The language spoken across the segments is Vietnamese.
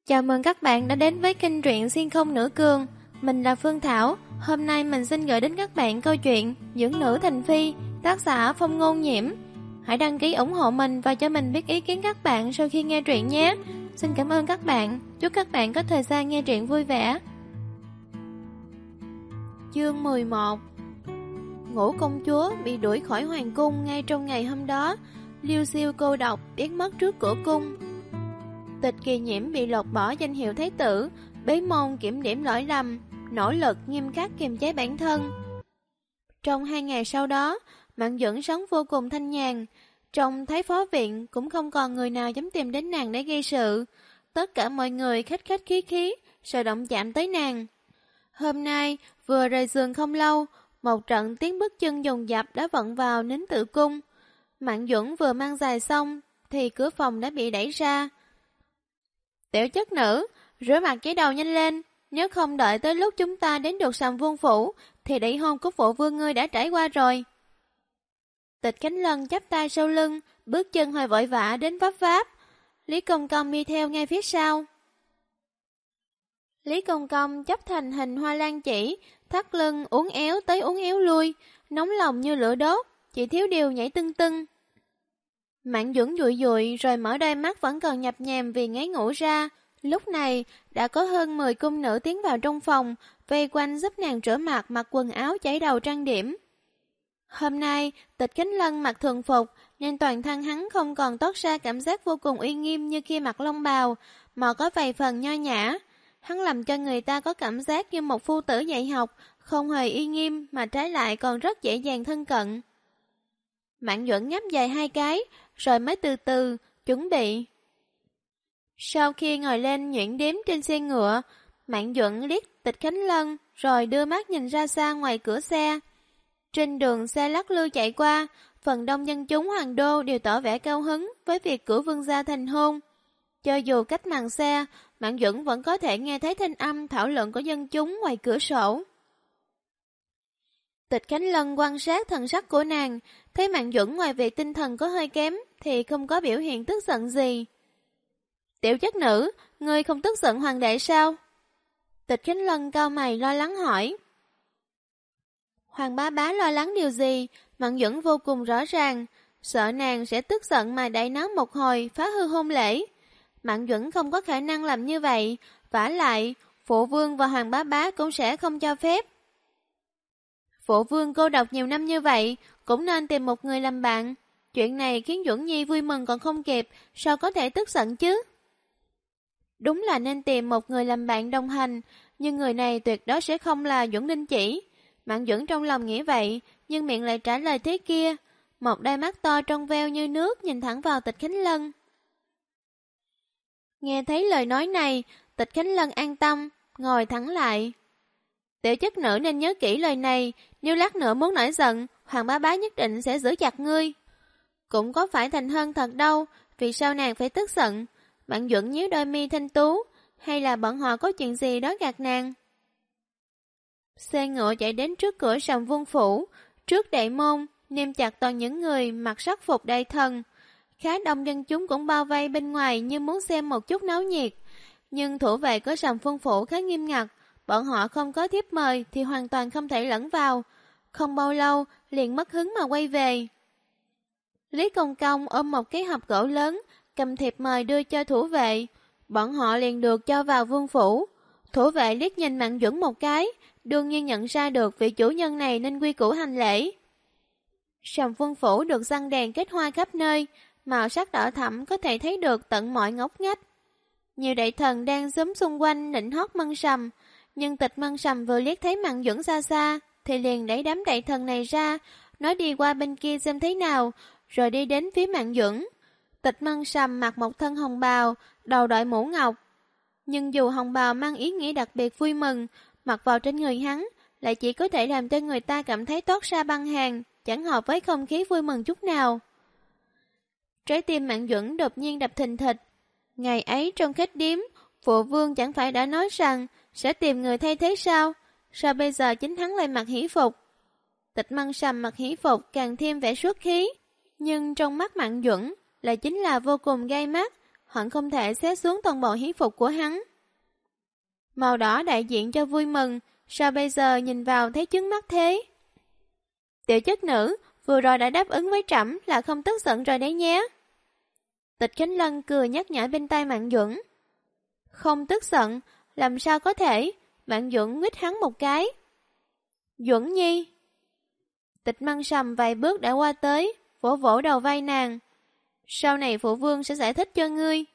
Chào mừng các bạn đã đến với kênh truyện Xuyên Không Nửa Cương. Mình là Phương Thảo. Hôm nay mình xin gửi đến các bạn câu chuyện Dưỡng Nữ Thành Phi, tác giả Phong Ngôn Nhiễm. Hãy đăng ký ủng hộ mình và cho mình biết ý kiến các bạn sau khi nghe truyện nhé. Xin cảm ơn các bạn. Chúc các bạn có thời gian nghe truyện vui vẻ. Chương 11. Ngũ công chúa bị đuổi khỏi hoàng cung ngay trong ngày hôm đó. Liêu Xiêu cô độc biến mất trước cửa cung. Tịch Kỳ Nhiễm bị lột bỏ danh hiệu thái tử, bế môn kiểm điểm lỗi lầm, nỗ lực nghiêm khắc kiềm chế bản thân. Trong 2 ngày sau đó, Mạn Duẩn sống vô cùng thanh nhàn. Trong Thái Phó Viện cũng không còn người nào dám tìm đến nàng để gây sự. Tất cả mọi người khách khách khí khí, sợ động chạm tới nàng. Hôm nay, vừa rời giường không lâu, một trận tiếng bước chân dồn dập đã vọng vào nín tự cung. Mạn Duẩn vừa mang giày xong, thì cửa phòng đã bị đẩy ra. Tiểu chất nữ, rửa mặt chải đầu nhanh lên, nếu không đợi tới lúc chúng ta đến được Sàm Vương phủ, thì đẩy hôn của phụ vương ngươi đã trải qua rồi. Tịch Khánh Lân chắp tay sau lưng, bước chân hơi vội vã đến vấp váp. Lý Công Công đi theo ngay phía sau. Lý Công Công chấp thành hình hoa lan chỉ, thắt lưng uốn éo tới uốn éo lui, nóng lòng như lửa đốt, chỉ thiếu điều nhảy tưng tưng. Mạn Duẩn dụi dụi rồi mở đôi mắt vẫn còn nhập nhèm vì ngáy ngủ ra. Lúc này, đã có hơn 10 cung nữ tiến vào trong phòng, vây quanh giúp nàng rửa mặt, mặc quần áo, chải đầu trang điểm. Hôm nay, Tịch Khánh Lân mặc thường phục, nên toàn thân hắn không còn toát ra cảm giác vô cùng uy nghiêm như khi mặc long bào, mà có vài phần nho nhã. Hắn làm cho người ta có cảm giác như một phu tử dạy học, không hề uy nghiêm mà trái lại còn rất dễ dàng thân cận. Mạn Duẩn nhấp dài 2 cái, rồi mới từ từ, chuẩn bị. Sau khi ngồi lên nhuyễn điếm trên xe ngựa, Mạn Duẩn liếc Tịch Khánh Lân, rồi đưa mắt nhìn ra xa ngoài cửa xe. Trên đường xe lắc lư chạy qua, phần đông dân chúng hoàng đô đều tỏ vẻ cao hứng với việc cử vương gia thành hôn. Cho dù cách màn xe, Mạn Duẩn vẫn có thể nghe thấy thanh âm thảo luận của dân chúng ngoài cửa sổ. Tịch Khánh Lân quan sát thần sắc của nàng, thấy Mạn Duẩn ngoài việc tinh thần có hơi kém thì không có biểu hiện tức giận gì. Tiểu chất nữ, ngươi không tức giận hoàng đệ sao? Tịch Khánh Lân cau mày lo lắng hỏi. Hoàng bá bá lo lắng điều gì? Mạn Duẩn vô cùng rõ ràng, sợ nàng sẽ tức giận mà đẩy nó một hồi phá hư hôn lễ. Mạn Duẩn không có khả năng làm như vậy, vả lại, phụ vương và hoàng bá bá cũng sẽ không cho phép. Phụ vương cô độc nhiều năm như vậy, cũng nên tìm một người làm bạn. Chuyện này khiến Duẩn Nhi vui mừng còn không kịp, sao có thể tức giận chứ? Đúng là nên tìm một người làm bạn đồng hành, nhưng người này tuyệt đối sẽ không là Duẩn Ninh Chỉ. Mạn Duẩn trong lòng nghĩ vậy, nhưng miệng lại trả lời thế kia. Một đôi mắt to trong veo như nước nhìn thẳng vào Tịch Khánh Lân. Nghe thấy lời nói này, Tịch Khánh Lân an tâm, ngồi thẳng lại. Tiểu chất nữ nên nhớ kỹ lời này, nếu lát nữa muốn nổi giận, hoàng bá bá nhất định sẽ giữ chặt ngươi. Cũng có phải thành hơn thật đâu, vì sao nàng phải tức giận? Bạn Duẩn nhíu đôi mi thanh tú, hay là bọn họ có chuyện gì đó gạt nàng? Xe ngựa chạy đến trước cửa Sàm Vương phủ, trước đại môn, niêm chặt toàn những người mặc sắc phục đại thần. Khá đông dân chúng cũng bao vây bên ngoài như muốn xem một chút náo nhiệt. Nhưng thủ vệ của Sàm Vương phủ khá nghiêm ngặt, bọn họ không có thiếp mời thì hoàn toàn không thể lẫn vào. Không bao lâu, liền mất hứng mà quay về. Lý Công Công ôm một cái hộp gỗ lớn, cầm thiệp mời đưa cho thủ vệ. Bọn họ liền được cho vào vương phủ. Thủ vệ liếc nhìn Mạn Duẩn một cái, đương nhiên nhận ra được vị chủ nhân này nên quy củ hành lễ. Sàm Vương phủ được răng đèn kết hoa khắp nơi, màu sắc đỏ thẫm có thể thấy được tận mọi ngóc ngách. Nhiều đại thần đang xúm xung quanh nịnh hót Mân Sầm, nhưng Tịch Mân Sầm vừa liếc thấy Mạn Duẩn xa xa, thì liền đẩy đám đại thần này ra, nói đi qua bên kia xem thế nào, rồi đi đến phía Mạn Duẩn. Tịch Mân Sầm mặc một thân hồng bào, đầu đội mũ ngọc. Nhưng dù hồng bào mang ý nghĩa đặc biệt vui mừng, mặc vào trên người hắn, lại chỉ có thể làm cho người ta cảm thấy toát ra băng hàn, chẳng hợp với không khí vui mừng chút nào. Trái tim Mạn Duẩn đột nhiên đập thình thịch. Ngày ấy trong khách điếm, phụ vương chẳng phải đã nói rằng sẽ tìm người thay thế sao? Sao bây giờ chính hắn lại mặc hỷ phục? Tịch Mân Sầm mặc hỷ phục càng thêm vẻ xuất khí, nhưng trong mắt Mạn Duẩn lại chính là vô cùng gai mắt, hận không thể xé xuống toàn bộ hiến phục của hắn. Màu đỏ đại diện cho vui mừng, sao bây giờ nhìn vào thấy chướng mắt thế? Tiểu chất nữ, vừa rồi đã đáp ứng với trẫm là không tức giận rồi đấy nhé. Tịch Khánh Lân cười nhắc nhở bên tai Mạn Duẩn. Không tức giận, làm sao có thể? Mạn Duẩn nguyết hắn một cái. Duẩn Nhi. Tịch Măng Sầm vài bước đã qua tới, vỗ vỗ đầu vai nàng. Sau này phụ vương sẽ giải thích cho ngươi.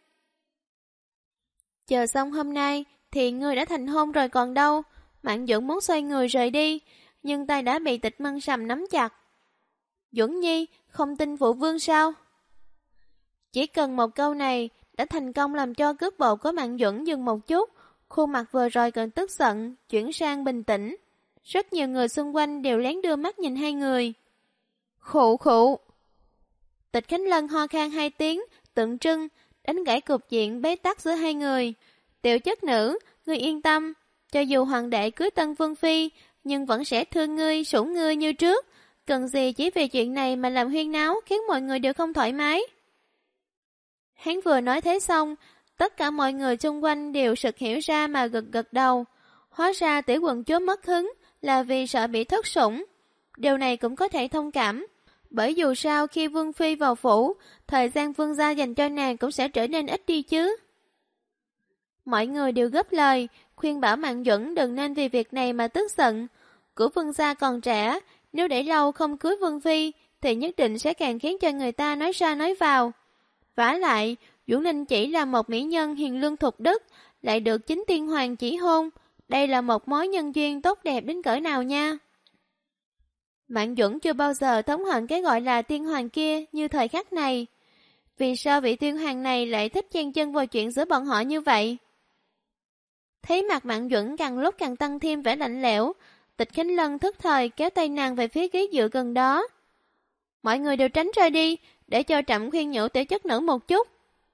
Chờ xong hôm nay thì ngươi đã thành hôn rồi còn đâu. Mạn Duẩn muốn xoay người rời đi, nhưng tay đã bị Tịch Măng Sầm nắm chặt. Duẩn Nhi, không tin phụ vương sao? Chỉ cần một câu này đã thành công làm cho cước bộ của Mạn Duẩn dừng một chút, khuôn mặt vừa rồi còn tức giận, chuyển sang bình tĩnh. Rất nhiều người xung quanh đều lén đưa mắt nhìn hai người. Khụ khụ. Tịch Khánh Lân ho khan hai tiếng, tượng trưng, đánh gãy cục diện bế tắc giữa hai người. Tiểu chất nữ, ngươi yên tâm, cho dù hoàng đệ cưới tân vương phi, nhưng vẫn sẽ thương ngươi, sủng ngươi như trước. Cần gì chỉ vì chuyện này mà làm huyên náo, khiến mọi người đều không thoải mái. Hắn vừa nói thế xong, tất cả mọi người xung quanh đều sực hiểu ra mà gật gật đầu. Hóa ra tiểu quận chúa mất hứng là vì sợ bị thất sủng. Điều này cũng có thể thông cảm, bởi dù sao khi vương phi vào phủ, thời gian vương gia dành cho nàng cũng sẽ trở nên ít đi chứ. Mọi người đều góp lời, khuyên bảo Mạn Duẩn đừng nên vì việc này mà tức giận. Của vương gia còn trẻ, nếu để lâu không cưới vương phi, thì nhất định sẽ càng khiến cho người ta nói ra nói vào. Vả lại, Duẩn Ninh chỉ là một mỹ nhân hiền lương thục đức, lại được chính tiên hoàng chỉ hôn. Đây là một mối nhân duyên tốt đẹp đến cỡ nào nha. Mạn Duẩn chưa bao giờ thống hận cái gọi là tiên hoàng kia như thời khắc này. Vì sao vị tiên hoàng này lại thích chen chân vào chuyện giữa bọn họ như vậy? Thấy mặt Mạn Duẩn càng lúc càng tăng thêm vẻ lạnh lẽo, Tịch Khánh Lân thức thời kéo tay nàng về phía ghế dựa gần đó. Mọi người đều tránh ra đi, để cho trẫm khuyên nhủ tiểu chất nữ một chút.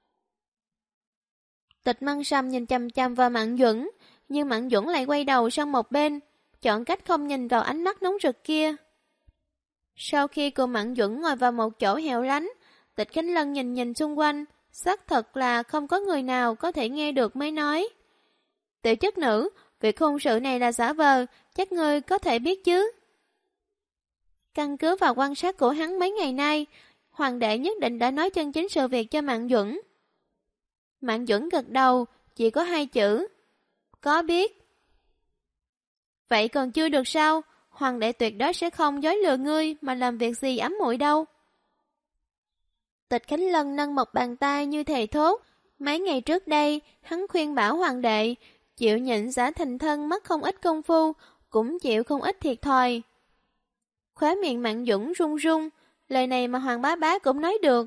Tịch Măng Sâm nhìn chằm chằm vào Mạn Duẩn, nhưng Mạn Duẩn lại quay đầu sang một bên, chọn cách không nhìn vào ánh mắt nóng rực kia. Sau khi cô Mạn Duẩn ngồi vào một chỗ hẻo lánh, Tịch Khánh Lân nhìn nhìn xung quanh, xác thật là không có người nào có thể nghe được mới nói. Tiểu chất nữ, việc hôn sự này là giả vờ, chắc ngươi có thể biết chứ. Căn cứ vào quan sát của hắn mấy ngày nay, hoàng đệ nhất định đã nói chân chính sự việc cho Mạn Duẩn. Mạn Duẩn gật đầu, chỉ có 2 chữ. Có biết. Vậy còn chưa được sao, hoàng đệ tuyệt đối sẽ không dối lừa ngươi mà làm việc gì ấm muội đâu. Tịch Khánh Lân nâng một bàn tay như thề thốt. Mấy ngày trước đây, hắn khuyên bảo hoàng đệ, chịu nhịn giả thành thân mất không ít công phu, cũng chịu không ít thiệt thòi. Khóe miệng Mạn Duẩn run run, lời này mà Hoàng bá bá cũng nói được.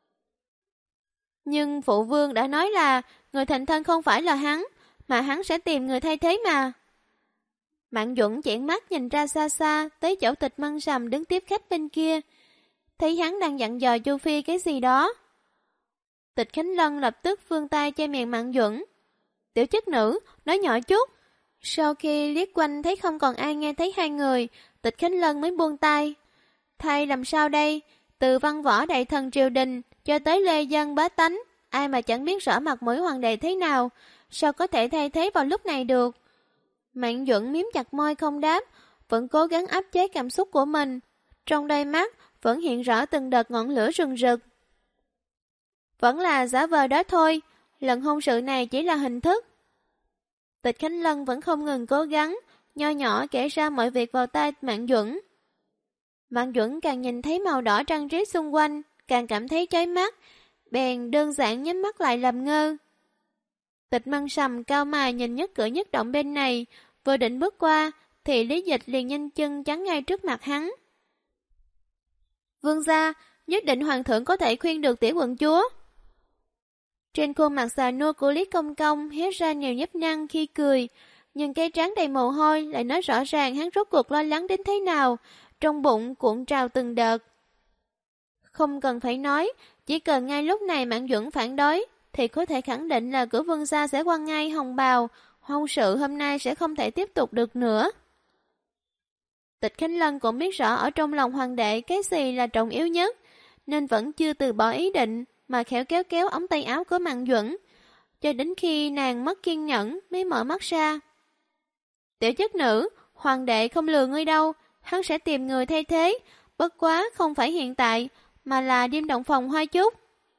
Nhưng phụ vương đã nói là người thành thân không phải là hắn, mà hắn sẽ tìm người thay thế mà. Mạn Duẩn chẽn mắt nhìn ra xa xa tới chỗ Tịch Măng Sầm đứng tiếp khách bên kia, thấy hắn đang dặn dò Chu Phi cái gì đó. Tịch Khánh Lân lập tức vươn tay che miệng Mạn Duẩn. Tiểu chất nữ, nói nhỏ chút. Sau khi liếc quanh thấy không còn ai nghe thấy hai người, Tịch Khánh Lân mới buông tay. Thay làm sao đây? Từ văn võ đại thần triều đình cho tới lê dân bá tánh, ai mà chẳng biết rõ mặt mũi hoàng đệ thế nào, sao có thể thay thế vào lúc này được? Mạn Duẩn miếm chặt môi không đáp, vẫn cố gắng áp chế cảm xúc của mình. Trong đôi mắt vẫn hiện rõ từng đợt ngọn lửa rừng rực. Vẫn là giả vờ đó thôi, lần hôn sự này chỉ là hình thức. Tịch Khánh Lân vẫn không ngừng cố gắng, nho nhỏ kể ra mọi việc vào tai Mạn Duẩn. Mạn Duẩn càng nhìn thấy màu đỏ trang trí xung quanh, càng cảm thấy chói mắt, bèn đơn giản nhắm mắt lại làm ngơ. Tịch Măng Sầm cao mày nhìn nhất cử nhất động bên này, vừa định bước qua, thì Lý Dịch liền nhanh chân chắn ngay trước mặt hắn. Vương gia, nhất định hoàng thượng có thể khuyên được tiểu quận chúa. Trên khuôn mặt già nua của Lý Công Công hé ra nhiều nhấp nhăn khi cười, nhưng cái trán đầy mồ hôi lại nói rõ ràng hắn rốt cuộc lo lắng đến thế nào, trong bụng cuộn trào từng đợt. Không cần phải nói, chỉ cần ngay lúc này Mạn Duẩn phản đối, thì có thể khẳng định là cửa vương gia sẽ quăng ngay hồng bào, hôn sự hôm nay sẽ không thể tiếp tục được nữa. Tịch Khánh Lân cũng biết rõ ở trong lòng hoàng đệ cái gì là trọng yếu nhất, nên vẫn chưa từ bỏ ý định, mà khéo kéo kéo ống tay áo của Mạn Duẩn, cho đến khi nàng mất kiên nhẫn mới mở mắt ra. Tiểu chất nữ, hoàng đệ không lừa ngươi đâu, hắn sẽ tìm người thay thế, bất quá không phải hiện tại, mà là đêm động phòng Hoa Chúc.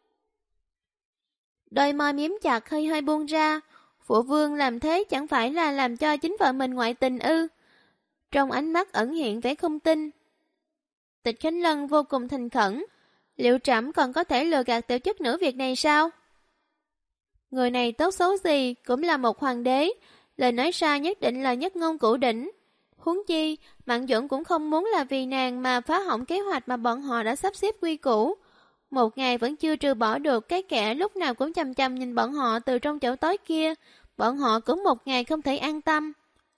Đôi môi miếm chặt hơi hơi buông ra, phụ vương làm thế chẳng phải là làm cho chính vợ mình ngoại tình ư? Trong ánh mắt ẩn hiện vẻ không tin. Tịch Khánh Lân vô cùng thành khẩn, liệu trẫm còn có thể lừa gạt tiểu chất nữ việc này sao? Người này tốt xấu gì cũng là một hoàng đế, lời nói ra nhất định là nhất ngôn cửu đỉnh. Huống chi, Mạn Duẩn cũng không muốn là vì nàng mà phá hỏng kế hoạch mà bọn họ đã sắp xếp quy củ. Một ngày vẫn chưa trừ bỏ được cái kẻ lúc nào cũng chằm chằm nhìn bọn họ từ trong chỗ tối kia, bọn họ cũng một ngày không thể an tâm.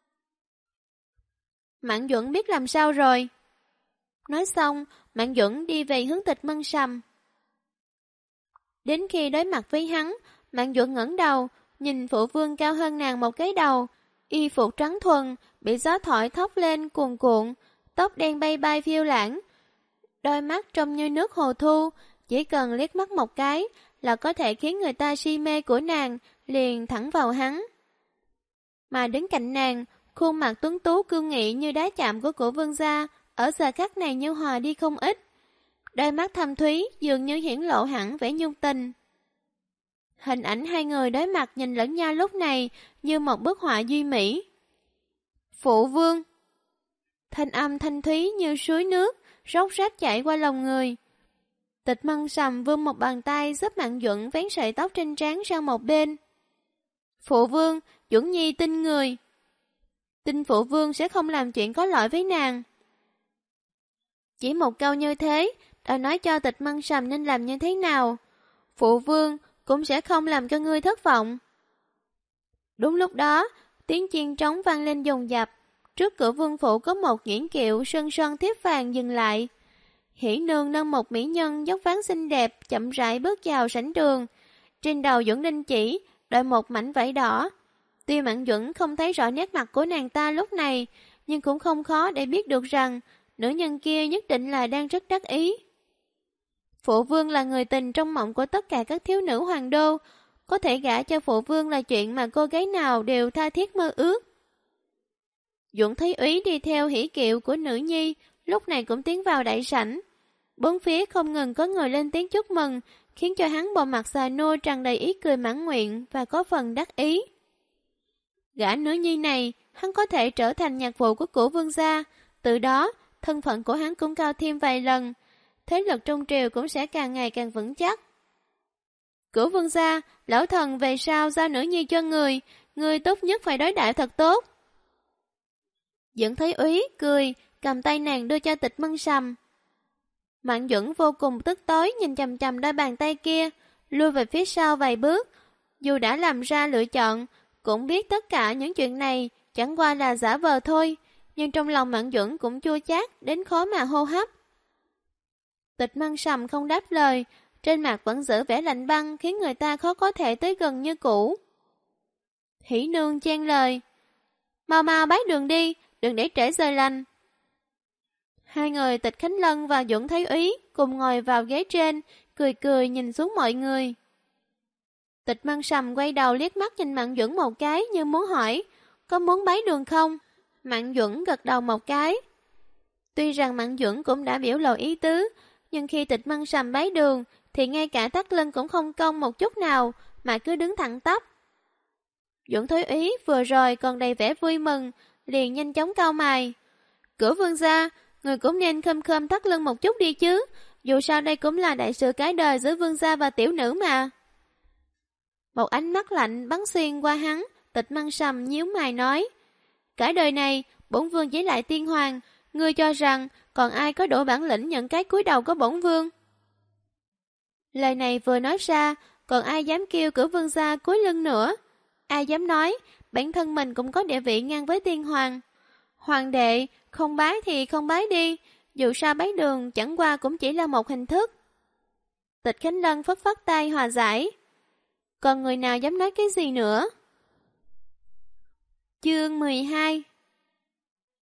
Mạn Duẩn biết làm sao rồi. Nói xong, Mạn Duẩn đi về hướng Tịch Mân Sầm. Đến khi đối mặt với hắn, Mạn Duẩn ngẩng đầu, nhìn phụ vương cao hơn nàng một cái đầu, y phục trắng thuần, bị gió thổi thốc lên cuồn cuộn, tóc đen bay bay phiêu lãng. Đôi mắt trông như nước hồ thu, chỉ cần liếc mắt một cái là có thể khiến người ta si mê của nàng liền thẳng vào hắn. Mà đứng cạnh nàng, khuôn mặt tuấn tú cương nghị như đá chạm của cổ vương gia, ở giờ khắc này như hòa đi không ít. Đôi mắt thâm thúy dường như hiển lộ hẳn vẻ nhung tình. Hình ảnh hai người đối mặt nhìn lẫn nhau lúc này như một bức họa duy mỹ. Phụ vương. Thanh âm thanh thúy như suối nước, róc rách chảy qua lòng người. Tịch Mân Sầm vươn một bàn tay giúp Mạn Duẩn vén sợi tóc trên trán sang một bên. Phụ vương, Duẩn Nhi tin người. Tin phụ vương sẽ không làm chuyện có lỗi với nàng. Chỉ một câu như thế, đã nói cho Tịch Mân Sầm nên làm như thế nào. Phụ vương cũng sẽ không làm cho ngươi thất vọng. Đúng lúc đó, tiếng chiên trống vang lên dồn dập. Trước cửa vương phủ có một nhuyễn kiệu sơn son thiếp vàng dừng lại. Hỷ nương nâng một mỹ nhân dốc ván xinh đẹp chậm rãi bước vào sảnh đường. Trên đầu Duẩn Đinh Chỉ đội một mảnh vải đỏ. Tuy Mạn Duẩn không thấy rõ nét mặt của nàng ta lúc này, nhưng cũng không khó để biết được rằng nữ nhân kia nhất định là đang rất đắc ý. Phụ vương là người tình trong mộng của tất cả các thiếu nữ hoàng đô, có thể gả cho phụ vương là chuyện mà cô gái nào đều tha thiết mơ ước. Duẩn Thấy Úy đi theo hỉ kiệu của nữ nhi, lúc này cũng tiến vào đại sảnh. Bốn phía không ngừng có người lên tiếng chúc mừng, khiến cho hắn bộ mặt già nua tràn đầy ý cười mãn nguyện và có phần đắc ý. Gã nữ nhi này, hắn có thể trở thành nhạc vụ của cổ vương gia, từ đó thân phận của hắn cũng cao thêm vài lần, thế lực trong triều cũng sẽ càng ngày càng vững chắc. Cổ vương gia, lão thần về sau giao nữ nhi cho người tốt nhất phải đối đãi thật tốt. Duẩn Thấy Úy cười, cầm tay nàng đưa cho Tịch Mân Sầm. Mạn Duẩn vô cùng tức tối nhìn chằm chằm đôi bàn tay kia, lui về phía sau vài bước. Dù đã làm ra lựa chọn, cũng biết tất cả những chuyện này chẳng qua là giả vờ thôi, nhưng trong lòng Mạn Duẩn cũng chua chát đến khó mà hô hấp. Tịch Mân Sầm không đáp lời, trên mặt vẫn giữ vẻ lạnh băng khiến người ta khó có thể tới gần như cũ. Hỷ nương chen lời, mau mau bái đường đi, đừng để trễ giờ lành. Hai người Tịch Khánh Lân và Duẩn Thấy Úy cùng ngồi vào ghế trên, cười cười nhìn xuống mọi người. Tịch Mân Sầm quay đầu liếc mắt nhìn Mạn Duẩn một cái như muốn hỏi, có muốn bái đường không? Mạn Duẩn gật đầu một cái. Tuy rằng Mạn Duẩn cũng đã biểu lộ ý tứ, nhưng khi Tịch Mân Sầm bái đường thì ngay cả thắt lưng cũng không cong một chút nào mà cứ đứng thẳng tắp. Duẩn Thấy Úy vừa rồi còn đầy vẻ vui mừng, liền nhanh chóng cau mày. Cửa vương gia, người cũng nên khom khom thắt lưng một chút đi chứ, dù sao đây cũng là đại sự cái đời giữa vương gia và tiểu nữ mà. Một ánh mắt lạnh bắn xuyên qua hắn, Tịch Mân Sầm nhíu mày nói, cả đời này bổn vương chỉ lại tiên hoàng, ngươi cho rằng còn ai có đủ bản lĩnh nhận cái cúi đầu của bổn vương? Lời này vừa nói ra, còn ai dám kêu cửa vương gia cúi lưng nữa? Ai dám nói bản thân mình cũng có địa vị ngang với tiên hoàng? Hoàng đệ, không bái thì không bái đi, dù sao bái đường chẳng qua cũng chỉ là một hình thức. Tịch Khánh Lân phất phất tay hòa giải. Còn người nào dám nói cái gì nữa? Chương 12.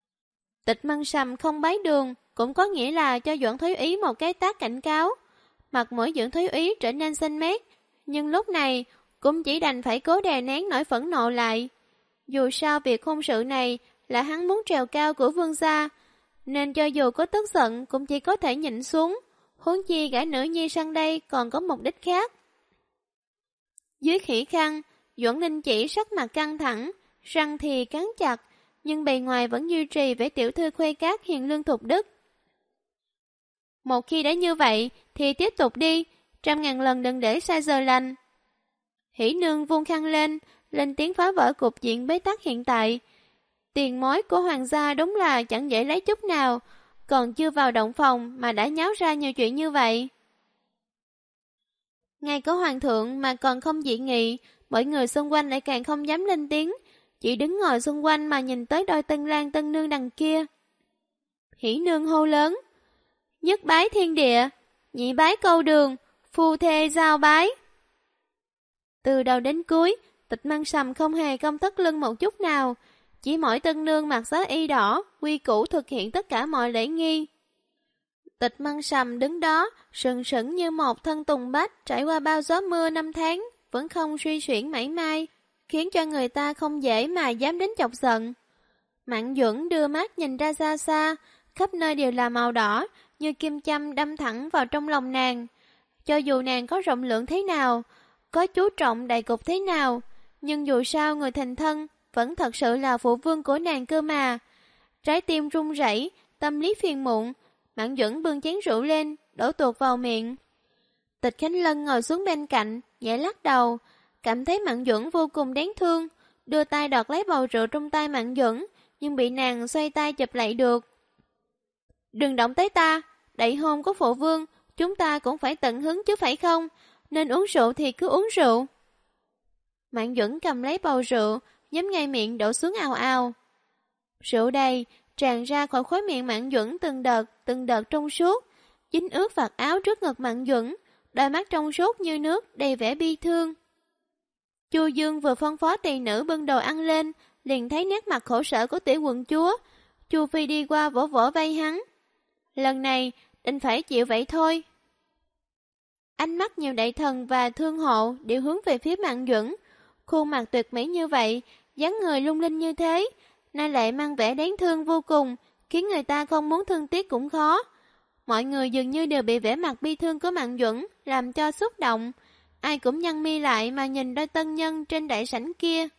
Tịch Mân Sầm không bái đường cũng có nghĩa là cho Duẩn Thấy Ý một cái tát cảnh cáo. mặt mũi Dưỡng Thúy Úy trở nên xanh mét, nhưng lúc này cũng chỉ đành phải cố đè nén nỗi phẫn nộ lại. Dù sao việc hôn sự này là hắn muốn trèo cao của vương gia, nên cho dù có tức giận cũng chỉ có thể nhịn xuống, huống chi gã nữ nhi sang đây còn có mục đích khác. Dưới khỉ khăn, Duẩn Ninh chỉ sắc mặt căng thẳng, răng thì cắn chặt, nhưng bề ngoài vẫn duy trì vẻ tiểu thư khuê cát hiền lương thục đức. Một khi đã như vậy thì tiếp tục đi, 100.000 lần đừng để sai giờ lành. Hỷ nương vung khăn lên tiếng phá vỡ cục diện bế tắc hiện tại. Tiền mối của hoàng gia đúng là chẳng dễ lấy chút nào, còn chưa vào động phòng mà đã nháo ra nhiều chuyện như vậy. Ngay có hoàng thượng mà còn không dị nghị, mọi người xung quanh lại càng không dám lên tiếng, chỉ đứng ngồi xung quanh mà nhìn tới đôi tân lang tân nương đằng kia. Hỷ nương hô lớn: nhất bái thiên địa, nhị bái câu đường, phu thê giao bái. Từ đầu đến cuối, Tịch Măng Sầm không hề cong thắt lưng một chút nào, chỉ mỗi tân nương mặc giá y đỏ, quy củ thực hiện tất cả mọi lễ nghi. Tịch Măng Sầm đứng đó, sừng sững như một thân tùng bách trải qua bao gió mưa năm tháng, vẫn không suy xuyển mảy may, khiến cho người ta không dễ mà dám đến chọc giận. Mạn Duẩn đưa mắt nhìn ra xa xa, khắp nơi đều là màu đỏ, như kim châm đâm thẳng vào trong lòng nàng. Cho dù nàng có rộng lượng thế nào, có chú trọng đại cục thế nào, nhưng dù sao người thành thân vẫn thật sự là phụ vương của nàng cơ mà. Trái tim run rẩy, tâm lý phiền muộn, Mạn Duẩn bưng chén rượu lên, đổ tuột vào miệng. Tịch Khánh Lân ngồi xuống bên cạnh, nhẹ lắc đầu, cảm thấy Mạn Duẩn vô cùng đáng thương, đưa tay đoạt lấy bầu rượu trong tay Mạn Duẩn, nhưng bị nàng xoay tay chụp lại được. Đừng động tới ta, đại hôn của phụ vương, chúng ta cũng phải tận hứng chứ phải không? Nên uống rượu thì cứ uống rượu. Mạn Duẩn cầm lấy bầu rượu, nhắm ngay miệng đổ xuống ào ào. Rượu đầy, tràn ra khỏi khóe miệng Mạn Duẩn từng đợt trong suốt, dính ướt vạt áo trước ngực Mạn Duẩn, đôi mắt trong suốt như nước, đầy vẻ bi thương. Chu Dương vừa phân phó tỳ nữ bưng đồ ăn lên, liền thấy nét mặt khổ sở của tiểu quận chúa. Chu Phi đi qua vỗ vỗ vai hắn. Lần này, định phải chịu vậy thôi. Ánh mắt nhiều đại thần và thương hộ đều hướng về phía Mạn Duẩn. Khuôn mặt tuyệt mỹ như vậy, dáng người lung linh như thế, nay lại mang vẻ đáng thương vô cùng, khiến người ta không muốn thương tiếc cũng khó. Mọi người dường như đều bị vẻ mặt bi thương của Mạn Duẩn làm cho xúc động, ai cũng nhăn mi lại mà nhìn đôi tân nhân trên đại sảnh kia.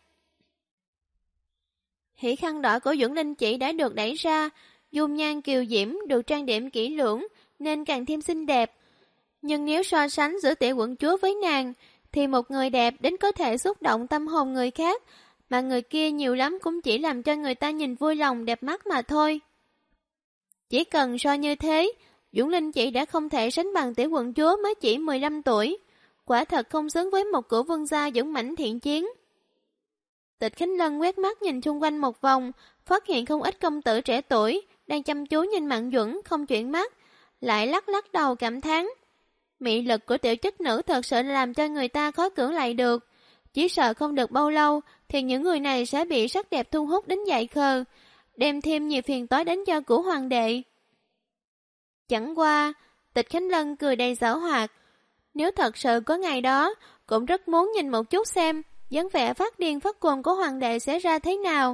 Hỉ khăn đỏ của Duẩn Linh chỉ đã được đẩy ra, dung nhan kiều diễm được trang điểm kỹ lưỡng nên càng thêm xinh đẹp. Nhưng nếu so sánh giữa tiểu quận chúa với nàng, thì một người đẹp đến có thể xúc động tâm hồn người khác, mà người kia nhiều lắm cũng chỉ làm cho người ta nhìn vui lòng đẹp mắt mà thôi. Chỉ cần so như thế, Duẩn Linh chỉ đã không thể sánh bằng tiểu quận chúa mới chỉ 15 tuổi, quả thật không xứng với một cửu vương gia dũng mãnh thiện chiến. Tịch Khánh Lân quét mắt nhìn xung quanh một vòng, phát hiện không ít công tử trẻ tuổi đang chăm chú nhìn Mạn Duẩn không chuyển mắt, lại lắc lắc đầu cảm thán. Mị lực của tiểu chất nữ thật sự làm cho người ta khó cưỡng lại được. Chỉ sợ không được bao lâu thì những người này sẽ bị sắc đẹp thu hút đến dại khờ, đem thêm nhiều phiền toái đến cho của hoàng đệ. Chẳng qua, Tịch Khánh Lân cười đầy giảo hoạt. Nếu thật sự có ngày đó, cũng rất muốn nhìn một chút xem dáng vẻ phát điên phát cuồng của hoàng đệ sẽ ra thế nào.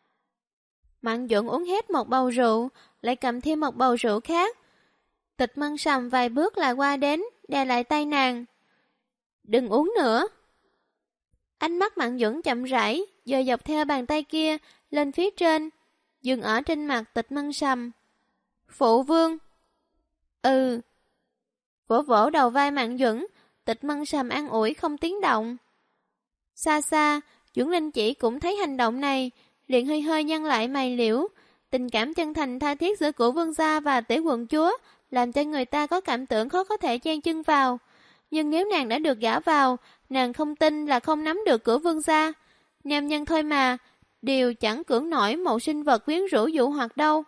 Mạn Duẩn uống hết một bầu rượu, lại cầm thêm một bầu rượu khác. Tịch Măng Sầm vài bước lại qua đến, đè lại tay nàng. Đừng uống nữa. Ánh mắt Mạn Duẩn chậm rãi, dời dọc theo bàn tay kia, lên phía trên, dừng ở trên mặt Tịch Măng Sầm. Phụ vương. Ừ. Vỗ vỗ đầu vai Mạn Duẩn, Tịch Măng Sầm an ủi không tiếng động. Xa xa, Duẩn Linh chỉ cũng thấy hành động này, liền hơi hơi nhăn lại mày liễu. Tình cảm chân thành tha thiết giữa của vương gia và tiểu quận chúa làm cho người ta có cảm tưởng khó có thể chen chân vào. Nhưng nếu nàng đã được gả vào, nàng không tin là không nắm được của vương gia. Nam nhân thôi mà, đều chẳng cưỡng nổi một sinh vật quyến rũ dụ hoặc đâu.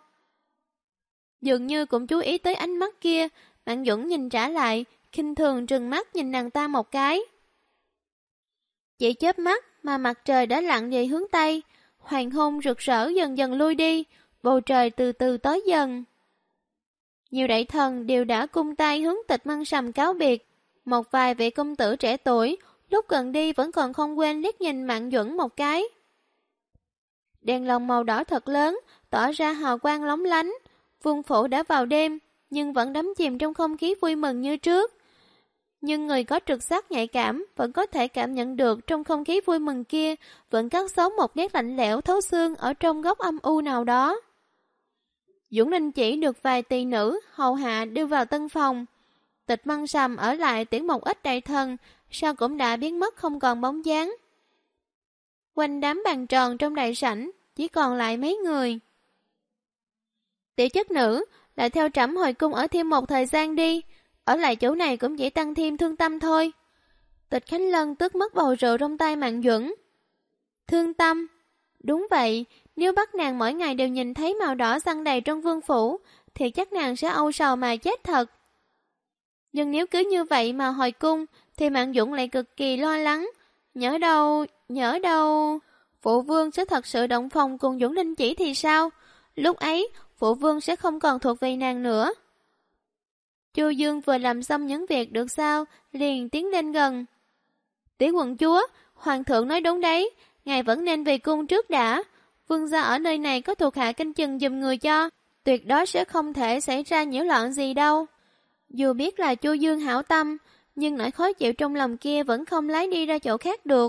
Dường như cũng chú ý tới ánh mắt kia, Mạn Duẩn nhìn trả lại, khinh thường trừng mắt nhìn nàng ta một cái. Chỉ chớp mắt mà mặt trời đã lặn về hướng Tây, hoàng hôn rực rỡ dần dần lui đi, bầu trời từ từ tối dần. Nhiều đại thần đều đã cung tay hướng Tịch Măng Sầm cáo biệt. Một vài vị công tử trẻ tuổi, lúc gần đi vẫn còn không quên liếc nhìn Mạn Duẩn một cái. Đèn lồng màu đỏ thật lớn, tỏ ra hào quang lóng lánh. Vương phủ đã vào đêm, nhưng vẫn đắm chìm trong không khí vui mừng như trước. Nhưng người có trực giác nhạy cảm vẫn có thể cảm nhận được trong không khí vui mừng kia vẫn cất giấu một nét lạnh lẽo thấu xương ở trong góc âm u nào đó. Dũng Linh chỉ được vài tỳ nữ hầu hạ đưa vào tân phòng. Tịch Măng Sầm ở lại tiễn một ít đại thần, sao cũng đã biến mất không còn bóng dáng. Quanh đám bàn tròn trong đại sảnh chỉ còn lại mấy người. Tiểu chất nữ, lại theo trẫm hồi cung ở thêm một thời gian đi, ở lại chỗ này cũng chỉ tăng thêm thương tâm thôi. Tịch Khánh Lân tức mất bầu rượu trong tay Mạn Duẩn. Thương tâm? Đúng vậy, nếu bắt nàng mỗi ngày đều nhìn thấy màu đỏ răng đầy trong vương phủ, thì chắc nàng sẽ âu sầu mà chết thật. Nhưng nếu cứ như vậy mà hồi cung, thì Mạn Duẩn lại cực kỳ lo lắng. Nhỡ đâu, phụ vương sẽ thật sự động phòng cùng Dũng Linh chỉ thì sao? Lúc ấy, phụ vương sẽ không còn thuộc về nàng nữa. Chu Dương vừa làm xong những việc được sao, liền tiến lên gần. Tiểu quận chúa, hoàng thượng nói đúng đấy, ngài vẫn nên về cung trước đã. Vương gia ở nơi này có thuộc hạ canh chừng giùm người cho, tuyệt đối sẽ không thể xảy ra nhiễu loạn gì đâu. Dù biết là Chu Dương hảo tâm, nhưng nỗi khó chịu trong lòng kia vẫn không lái đi ra chỗ khác được.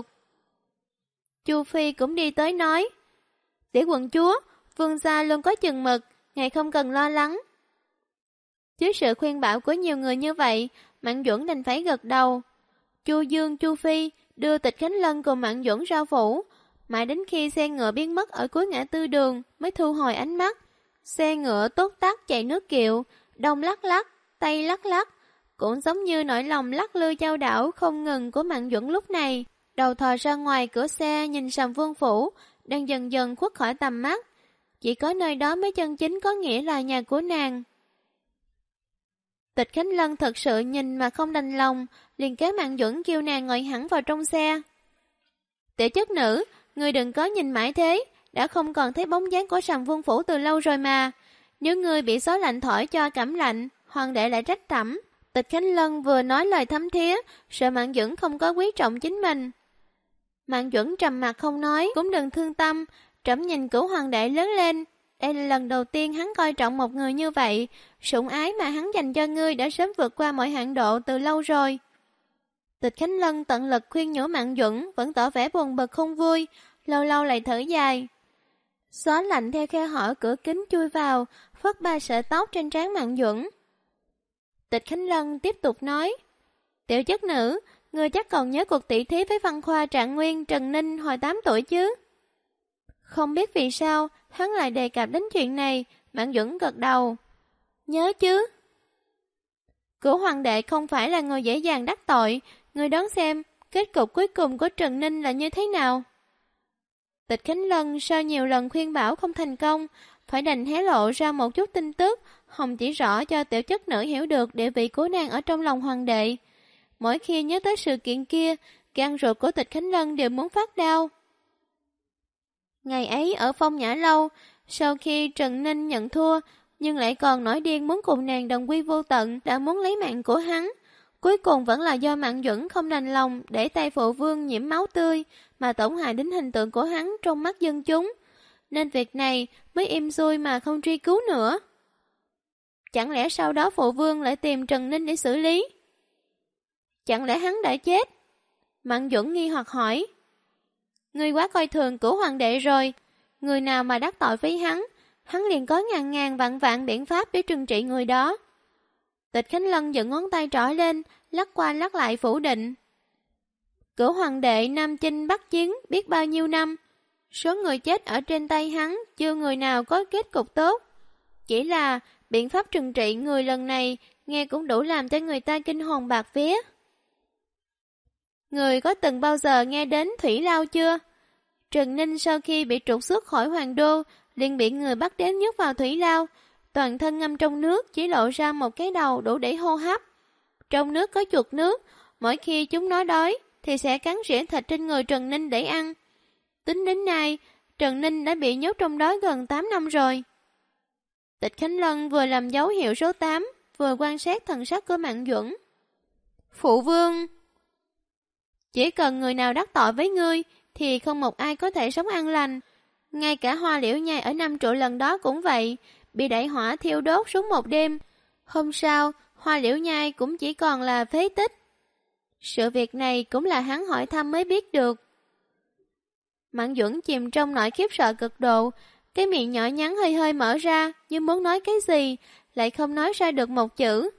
Chu Phi cũng đi tới nói, tiểu quận chúa, vương gia luôn có chừng mực, ngài không cần lo lắng. Dưới sự khuyên bảo của nhiều người như vậy, Mạn Duẩn đành phải gật đầu. Chu Dương, Chu Phi đưa Tịch Khánh Lân cùng Mạn Duẩn ra phủ, mãi đến khi xe ngựa biến mất ở cuối ngã tư đường mới thu hồi ánh mắt. Xe ngựa tốt tắc chạy nước kiệu, đông lắc lắc, tây lắc lắc, cũng giống như nỗi lòng lắc lư chao đảo không ngừng của Mạn Duẩn lúc này. Đầu thò ra ngoài cửa xe nhìn Sầm Vương phủ, đang dần dần khuất khỏi tầm mắt. Chỉ có nơi đó mới chân chính có nghĩa là nhà của nàng. Tịch Khánh Lân thật sự nhìn mà không đành lòng, liền kéo Mạn Duẩn kêu nàng ngồi hẳn vào trong xe. Tiểu chất nữ, ngươi đừng có nhìn mãi thế, đã không còn thấy bóng dáng của Sầm Vương phủ từ lâu rồi mà. Nếu ngươi bị gió lạnh thổi cho cảm lạnh, hoàng đệ lại trách trẫm. Tịch Khánh Lân vừa nói lời thấm thía, sợ Mạn Duẩn không có quý trọng chính mình. Mạn Duẩn trầm mặt không nói, cũng đừng thương tâm, trẫm nhìn cửu hoàng đệ lớn lên. Đây là lần đầu tiên hắn coi trọng một người như vậy, sủng ái mà hắn dành cho ngươi đã sớm vượt qua mọi hạn độ từ lâu rồi. Tịch Khánh Lân tận lực khuyên nhủ Mạn Duẩn, vẫn tỏ vẻ buồn bực không vui, lâu lâu lại thở dài. Gió lạnh theo khe hở cửa kính chui vào, phất ba sợi tóc trên trán Mạn Duẩn. Tịch Khánh Lân tiếp tục nói, tiểu chất nữ, ngươi chắc còn nhớ cuộc tỷ thí với văn khoa Trạng Nguyên Trần Ninh hồi 8 tuổi chứ? Không biết vì sao, hắn lại đề cập đến chuyện này, Mạn Duẩn gật đầu. Nhớ chứ. Cửu hoàng đệ không phải là người dễ dàng đắc tội, người đoán xem, kết cục cuối cùng của Trần Ninh là như thế nào? Tịch Khánh Lân sau nhiều lần khuyên bảo không thành công, phải đành hé lộ ra một chút tin tức, hồng chỉ rõ cho tiểu chất nữ hiểu được địa vị của nàng ở trong lòng hoàng đệ. Mỗi khi nhớ tới sự kiện kia, gan ruột của Tịch Khánh Lân đều muốn phát đau. Ngày ấy ở Phong Nhã Lâu, sau khi Trần Ninh nhận thua, nhưng lại còn nổi điên muốn cùng nàng đồng quy vô tận, đã muốn lấy mạng của hắn. Cuối cùng vẫn là do Mạn Duẩn không đành lòng để tay phụ vương nhiễm máu tươi, mà tổn hại đến hình tượng của hắn trong mắt dân chúng. Nên việc này mới im xuôi mà không truy cứu nữa. Chẳng lẽ sau đó phụ vương lại tìm Trần Ninh để xử lý? Chẳng lẽ hắn đã chết? Mạn Duẩn nghi hoặc hỏi. Ngươi quá coi thường cửu hoàng đệ rồi. Người nào mà đắc tội với hắn liền có ngàn ngàn vạn vạn biện pháp để trừng trị người đó. Tịch Khánh Lân dựng ngón tay trỏ lên, lắc qua lắc lại phủ định. Cửu hoàng đệ Nam Chinh Bắc Chiến biết bao nhiêu năm, số người chết ở trên tay hắn chưa người nào có kết cục tốt. Chỉ là biện pháp trừng trị người lần này nghe cũng đủ làm cho người ta kinh hồn bạt vía. Người có từng bao giờ nghe đến Thủy Lao chưa? Trần Ninh sau khi bị trục xuất khỏi Hoàng Đô, liền bị người bắt đến nhốt vào Thủy Lao, toàn thân ngâm trong nước, chỉ lộ ra một cái đầu đủ để hô hấp. Trong nước có chuột nước, mỗi khi chúng nó đói thì sẽ cắn rỉa thịt trên người Trần Ninh để ăn. Tính đến nay, Trần Ninh đã bị nhốt trong đó gần 8 năm rồi. Tịch Khánh Lân vừa làm dấu hiệu số 8, vừa quan sát thần sắc của Mạn Duẩn. Phụ vương! Chỉ cần người nào đắc tội với ngươi, thì không một ai có thể sống an lành. Ngay cả Hoa Liễu Nhai ở Nam Trụ lần đó cũng vậy, bị đại hỏa thiêu đốt suốt một đêm. Hôm sau, Hoa Liễu Nhai cũng chỉ còn là phế tích. Sự việc này cũng là hắn hỏi thăm mới biết được. Mạn Duẩn chìm trong nỗi khiếp sợ cực độ, cái miệng nhỏ nhắn hơi hơi mở ra, như muốn nói cái gì, lại không nói ra được một chữ.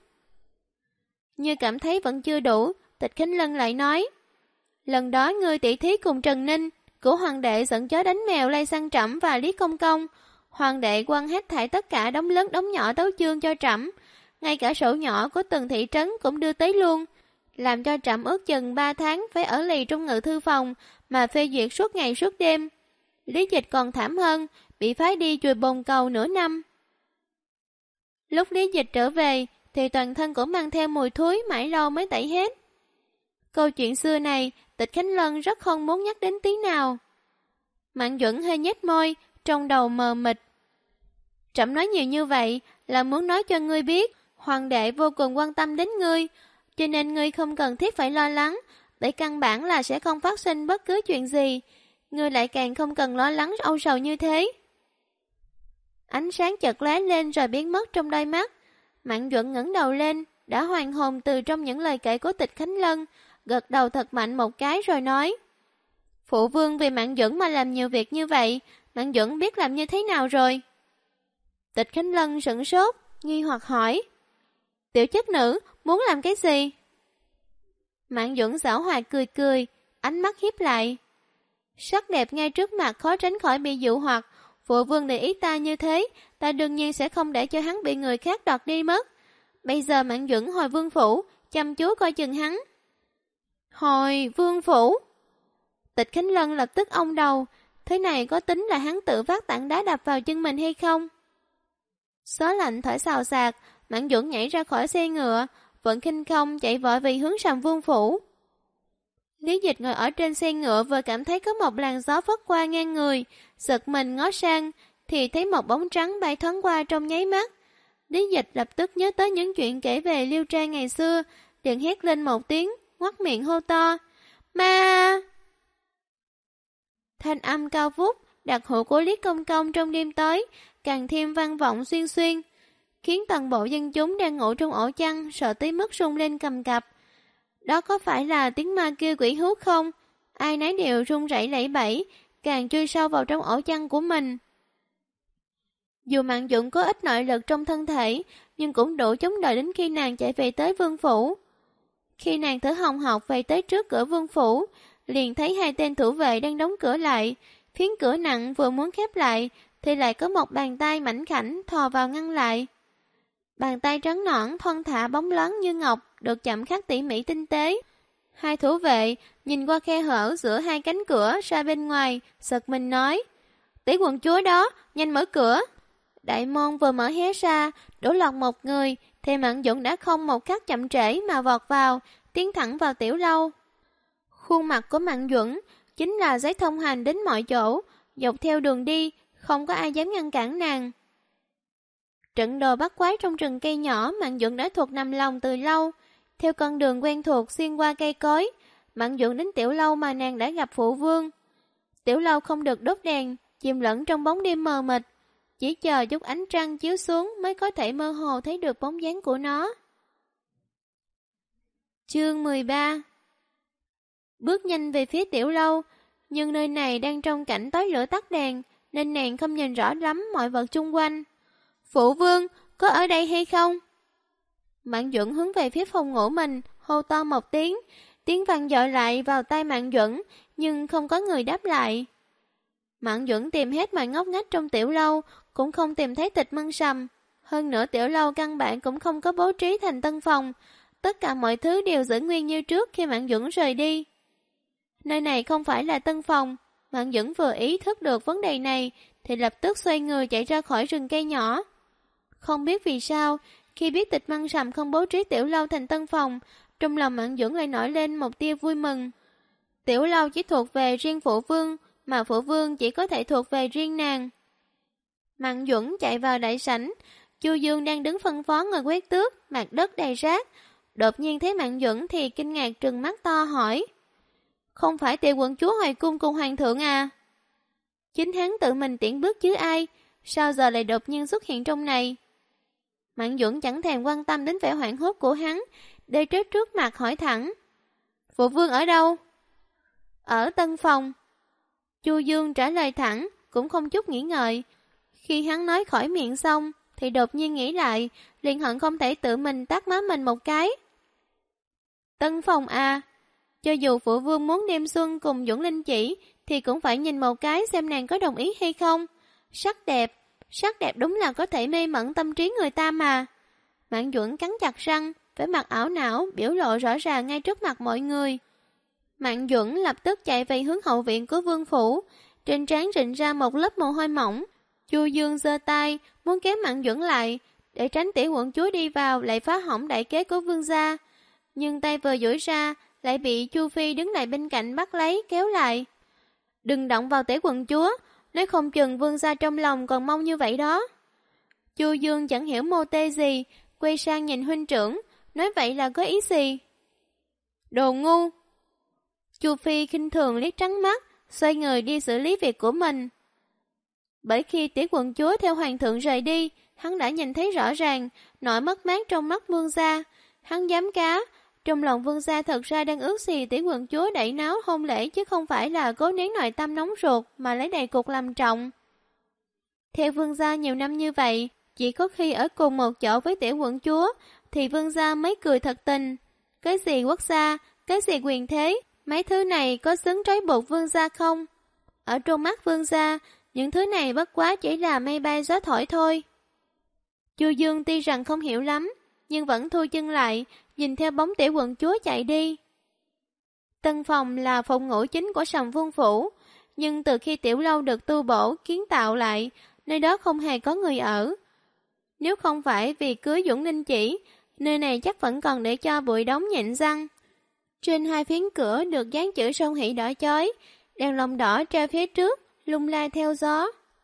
Như cảm thấy vẫn chưa đủ, Tịch Khánh Lân lại nói, lần đó ngươi tỷ thí cùng Trần Ninh, của hoàng đệ giận chó đánh mèo lay sang Trẫm và Lý Công Công. Hoàng đệ quăng hết thảy tất cả đống lớn đống nhỏ tấu chương cho Trẫm, ngay cả sổ nhỏ của từng thị trấn cũng đưa tới luôn, làm cho Trẫm ước chừng 3 tháng phải ở lì trong ngự thư phòng mà phê duyệt suốt ngày suốt đêm. Lý Dịch còn thảm hơn, bị phái đi chùi bồn cầu nửa năm. Lúc Lý Dịch trở về thì toàn thân cũng mang theo mùi thối, mãi lâu mới tẩy hết. Câu chuyện xưa này Tịch Khánh Lân rất không muốn nhắc đến tí nào. Mạn Duẩn hơi nhếch môi, trong đầu mờ mịt. Trẫm nói nhiều như vậy là muốn nói cho ngươi biết hoàng đệ vô cùng quan tâm đến ngươi, cho nên ngươi không cần thiết phải lo lắng, bởi căn bản là sẽ không phát sinh bất cứ chuyện gì. Ngươi lại càng không cần lo lắng âu sầu như thế. Ánh sáng chợt lóe lên rồi biến mất trong đôi mắt. Mạn Duẩn ngẩng đầu lên, đã hoàn hồn từ trong những lời kể của Tịch Khánh Lân, gật đầu thật mạnh một cái rồi nói, phụ vương vì Mạn Duẩn mà làm nhiều việc như vậy, Mạn Duẩn biết làm như thế nào rồi? Tịch Khánh Lân sửng sốt, nghi hoặc hỏi, tiểu chất nữ muốn làm cái gì? Mạn Duẩn giảo hoạt cười cười, ánh mắt hiếp lại. Sắc đẹp ngay trước mặt khó tránh khỏi bị dụ hoặc, phụ vương để ý ta như thế, ta đương nhiên sẽ không để cho hắn bị người khác đoạt đi mất. Bây giờ Mạn Duẩn hồi vương phủ, chăm chú coi chừng hắn. Hồi vương phủ? Tịch Khánh Lân lập tức ong đầu, thế này có tính là hắn tự vác tảng đá đập vào chân mình hay không? Gió lạnh thổi xào xạc, Mạn Duẩn nhảy ra khỏi xe ngựa, vẫn khinh không chạy vội về hướng Sầm Vương phủ. Lý Dịch ngồi ở trên xe ngựa vừa cảm thấy có một làn gió phất qua ngang người, giật mình ngó sang thì thấy một bóng trắng bay thoáng qua trong nháy mắt. Lý Dịch lập tức nhớ tới những chuyện kể về Liêu Trang ngày xưa, liền hét lên một tiếng, ngoắt miệng hô to, ma! Thanh âm cao vút, đặc hữu của Lý Công Công trong đêm tối, càng thêm vang vọng xuyên xuyên, khiến toàn bộ dân chúng đang ngủ trong ổ chăn sợ tới mức rung lên cầm cập. Đó có phải là tiếng ma kêu quỷ hú không? Ai nấy đều run rẩy lẩy bẩy, càng chui sâu vào trong ổ chăn của mình. Dù Mạn Duẩn có ít nội lực trong thân thể, nhưng cũng đủ chống đợi đến khi nàng chạy về tới vương phủ. Khi nàng thở hồng hộc về tới trước cửa vương phủ, liền thấy hai tên thủ vệ đang đóng cửa lại. Phiến cửa nặng vừa muốn khép lại, thì lại có một bàn tay mảnh khảnh thò vào ngăn lại. Bàn tay trắng nõn, thon thả bóng loáng như ngọc, được chạm khắc tỉ mỉ tinh tế. Hai thủ vệ nhìn qua khe hở giữa hai cánh cửa ra bên ngoài, giật mình nói, tỷ quận chúa đó, nhanh mở cửa. Đại môn vừa mở hé ra, đổ lọt một người, thì Mạn Duẩn đã không một khắc chậm trễ mà vọt vào, tiến thẳng vào tiểu lâu. Khuôn mặt của Mạn Duẩn chính là giấy thông hành đến mọi chỗ, dọc theo đường đi, không có ai dám ngăn cản nàng. Trận đồ bắt quái trong rừng cây nhỏ Mạn Duẩn đã thuộc nằm lòng từ lâu. Theo con đường quen thuộc xuyên qua cây cối, Mạn Duẩn đến tiểu lâu mà nàng đã gặp phụ vương. Tiểu lâu không được đốt đèn, chìm lẫn trong bóng đêm mờ mịt, chỉ chờ chút ánh trăng chiếu xuống mới có thể mơ hồ thấy được bóng dáng của nó. Chương 13. Bước nhanh về phía tiểu lâu, nhưng nơi này đang trong cảnh tối lửa tắt đèn, nên nàng không nhìn rõ lắm mọi vật xung quanh. Phụ vương, có ở đây hay không? Mạn Duẩn hướng về phía phòng ngủ mình, hô to một tiếng, tiếng vang dội lại vào tai Mạn Duẩn, nhưng không có người đáp lại. Mạn Duẩn tìm hết mọi ngóc ngách trong tiểu lâu, cũng không tìm thấy Tịch Mân Sầm. Hơn nữa tiểu lâu căn bản cũng không có bố trí thành tân phòng, tất cả mọi thứ đều giữ nguyên như trước khi Mạn Duẩn rời đi. Nơi này không phải là tân phòng. Mạn Duẩn vừa ý thức được vấn đề này, thì lập tức xoay người chạy ra khỏi rừng cây nhỏ. Không biết vì sao, khi biết Tịch Mân Sầm không bố trí tiểu lâu thành tân phòng, trong lòng Mạn Duẩn lại nổi lên một tia vui mừng. Tiểu lâu chỉ thuộc về riêng phụ vương, mà phụ vương chỉ có thể thuộc về riêng nàng. Mạn Duẩn chạy vào đại sảnh, Chu Dương đang đứng phân phó người quét tước, mặt đất đầy rác. Đột nhiên thấy Mạn Duẩn thì kinh ngạc trừng mắt to hỏi: "Không phải Tiểu quận chúa hồi cung cùng hoàng thượng à?" "Chính hắn tự mình tiễn bước chứ ai, sao giờ lại đột nhiên xuất hiện trong này?" Mạn Duẩn chẳng thèm quan tâm đến vẻ hoảng hốt của hắn, đi trước mặt hỏi thẳng: "Phụ vương ở đâu?" "Ở tân phòng." Chu Dương trả lời thẳng, cũng không chút nghĩ ngợi. Khi hắn nói khỏi miệng xong, thì đột nhiên nghĩ lại, liền hận không thể tự mình tát má mình một cái. "Tân phòng à? Cho dù phụ vương muốn đêm xuân cùng Duẩn Linh Chỉ, thì cũng phải nhìn một cái xem nàng có đồng ý hay không. Sắc đẹp đúng là có thể mê mẩn tâm trí người ta mà." Mạn Duẩn cắn chặt răng, vẻ mặt ảo não, biểu lộ rõ ràng ngay trước mặt mọi người. Mạn Duẩn lập tức chạy về hướng hậu viện của vương phủ, trên trán rịn ra một lớp mồ hôi mỏng. Chu Dương giơ tay muốn kéo Mạn Duẩn lại, để tránh Tiểu quận chúa đi vào lại phá hỏng đại kế của vương gia. Nhưng tay vừa duỗi ra, lại bị Chu Phi đứng lại bên cạnh bắt lấy kéo lại. "Đừng động vào Tiểu quận chúa, nếu không chừng vương gia trong lòng còn mong như vậy đó." Chu Dương chẳng hiểu mô tê gì, quay sang nhìn huynh trưởng, nói vậy là có ý gì? "Đồ ngu!" Chu Phi khinh thường liếc trắng mắt, xoay người đi xử lý việc của mình. Bởi khi Tiểu quận chúa theo hoàng thượng rời đi, hắn đã nhìn thấy rõ ràng nỗi mất mát trong mắt vương gia. Hắn dám cá, trong lòng vương gia thật ra đang ước gì Tiểu quận chúa đẩy náo hôn lễ, chứ không phải là cố nén nội tâm nóng ruột mà lấy đại cục làm trọng. Theo vương gia nhiều năm như vậy, chỉ có khi ở cùng một chỗ với Tiểu quận chúa thì vương gia mới cười thật tình. Cái gì quốc gia, cái gì quyền thế, mấy thứ này có xứng trói buộc vương gia không? Ở trong mắt vương gia, những thứ này bất quá chỉ là mây bay gió thổi thôi. Chu Dương tuy rằng không hiểu lắm, nhưng vẫn thu chân lại, nhìn theo bóng Tiểu quận chúa chạy đi. Tân phòng là phòng ngủ chính của Sầm Vương phủ, nhưng từ khi tiểu lâu được tu bổ kiến tạo lại, nơi đó không hề có người ở. Nếu không phải vì cưới Duẩn Linh Chỉ, nơi này chắc vẫn còn để cho bụi đống nhện răng. Trên hai phiến cửa được dán chữ Song Hỷ đỏ chói, đèn lồng đỏ treo phía trước, lung lay theo gió.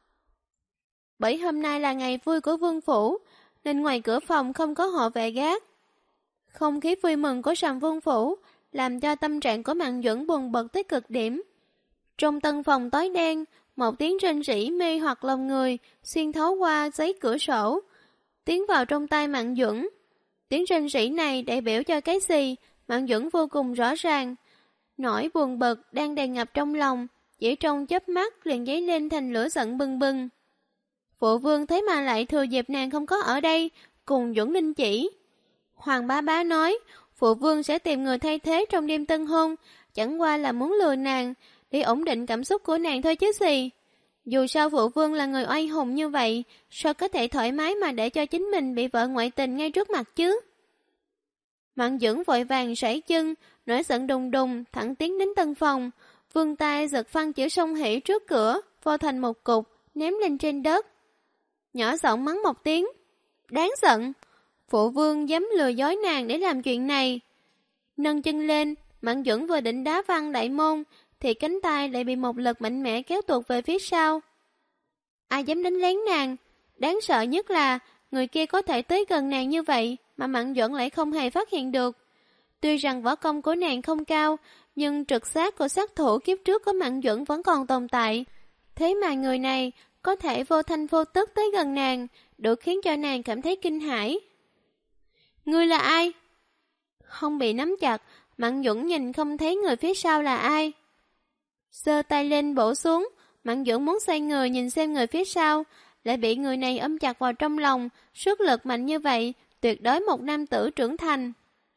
Bởi hôm nay là ngày vui của vương phủ, nên ngoài cửa phòng không có hộ vệ gác. Không khí vui mừng của Sầm Vương phủ làm cho tâm trạng của Mạn Duẩn buồn bực tới cực điểm. Trong tân phòng tối đen, một tiếng rên rỉ mê hoặc lòng người xuyên thấu qua giấy cửa sổ, tiến vào trong tai Mạn Duẩn. Tiếng rên rỉ này đại biểu cho cái gì, Mạn Duẩn vô cùng rõ ràng. Nỗi buồn bực đang đè ngập trong lòng, chỉ trong chớp mắt liền dấy lên thành lửa giận bừng bừng. Phụ vương thế mà lại thừa dịp nàng không có ở đây, cùng Duẩn Linh Chỉ. Hoàng bá bá nói, phụ vương sẽ tìm người thay thế trong đêm tân hôn, chẳng qua là muốn lừa nàng, để ổn định cảm xúc của nàng thôi chứ gì. Dù sao phụ vương là người oai hùng như vậy, sao có thể thoải mái mà để cho chính mình bị vợ ngoại tình ngay trước mặt chứ? Mạn Duẩn vội vàng sải chân, nổi giận đùng đùng, thẳng tiến đến tân phòng, vươn tay giật phăng chữ Song Hỷ trước cửa, vo thành một cục, ném lên trên đất. Nhỏ giọng mắng một tiếng, đáng giận, phụ vương dám lừa dối nàng để làm chuyện này. Nâng chân lên, Mạn Duẩn vừa định đá văng đại môn, thì cánh tay lại bị một lực mạnh mẽ kéo tuột về phía sau. Ai dám đánh lén nàng? Đáng sợ nhất là người kia có thể tới gần nàng như vậy mà Mạn Duẩn lại không hề phát hiện được. Tuy rằng võ công của nàng không cao, nhưng trực giác của sát thủ kiếp trước của Mạn Duẩn vẫn còn tồn tại. Thế mà người này có thể vô thanh vô tức tới gần nàng, đủ khiến cho nàng cảm thấy kinh hãi. Ngươi là ai? Không bị nắm chặt, Mạn Duẩn nhìn không thấy người phía sau là ai. Giơ tay lên bổ xuống, Mạn Duẩn muốn xoay người nhìn xem người phía sau, lại bị người này ôm chặt vào trong lòng, sức lực mạnh như vậy, tuyệt đối một nam tử trưởng thành.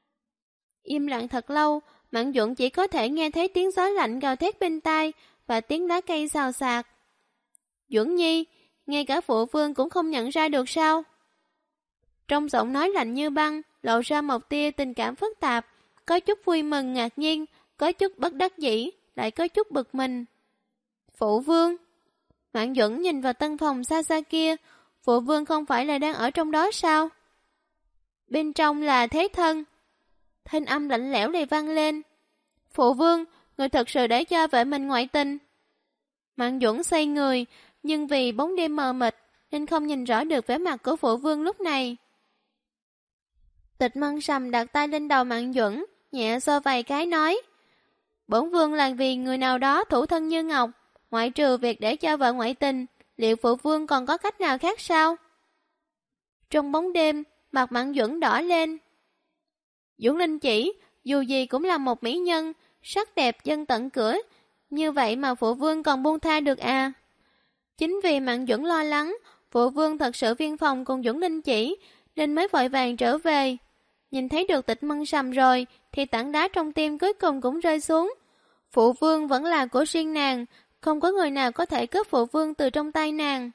Im lặng thật lâu, Mạn Duẩn chỉ có thể nghe thấy tiếng gió lạnh gào thét bên tai và tiếng lá cây xào xạc. Duẩn Nhi, ngay cả phụ vương cũng không nhận ra được sao? Trong giọng nói lạnh như băng, lộ ra một tia tình cảm phức tạp, có chút vui mừng ngạc nhiên, có chút bất đắc dĩ, lại có chút bực mình. Phụ vương. Mạn Duẩn nhìn vào tân phòng xa xa kia, phụ vương không phải là đang ở trong đó sao? Bên trong là thế thân. Thanh âm lạnh lẽo lại vang lên. Phụ vương, người thật sự để cho vợ mình ngoại tình. Mạn Duẩn xoay người, nhưng vì bóng đêm mờ mịt, nên không nhìn rõ được vẻ mặt của phụ vương lúc này. Tịch Mân Sầm đặt tay lên đầu Mạn Duẩn, nhẹ xoa vài cái nói: bổn vương là vì người nào đó thủ thân như ngọc, ngoại trừ việc để cho vợ ngoại tình, liệu phụ vương còn có cách nào khác sao? Trong bóng đêm, mặt Mạn Duẩn đỏ lên. Duẩn Linh chỉ, dù gì cũng là một mỹ nhân, sắc đẹp dân tận cửa, như vậy mà phụ vương còn buông tha được à? Chính vì Mạn Duẩn lo lắng, phụ vương thật sự viên phòng cùng Duẩn Linh chỉ, nên mới vội vàng trở về. Nhìn thấy được Tịch Mân Sầm rồi, thì tảng đá trong tim cuối cùng cũng rơi xuống. Phụ vương vẫn là của riêng nàng, không có người nào có thể cướp phụ vương từ trong tay nàng.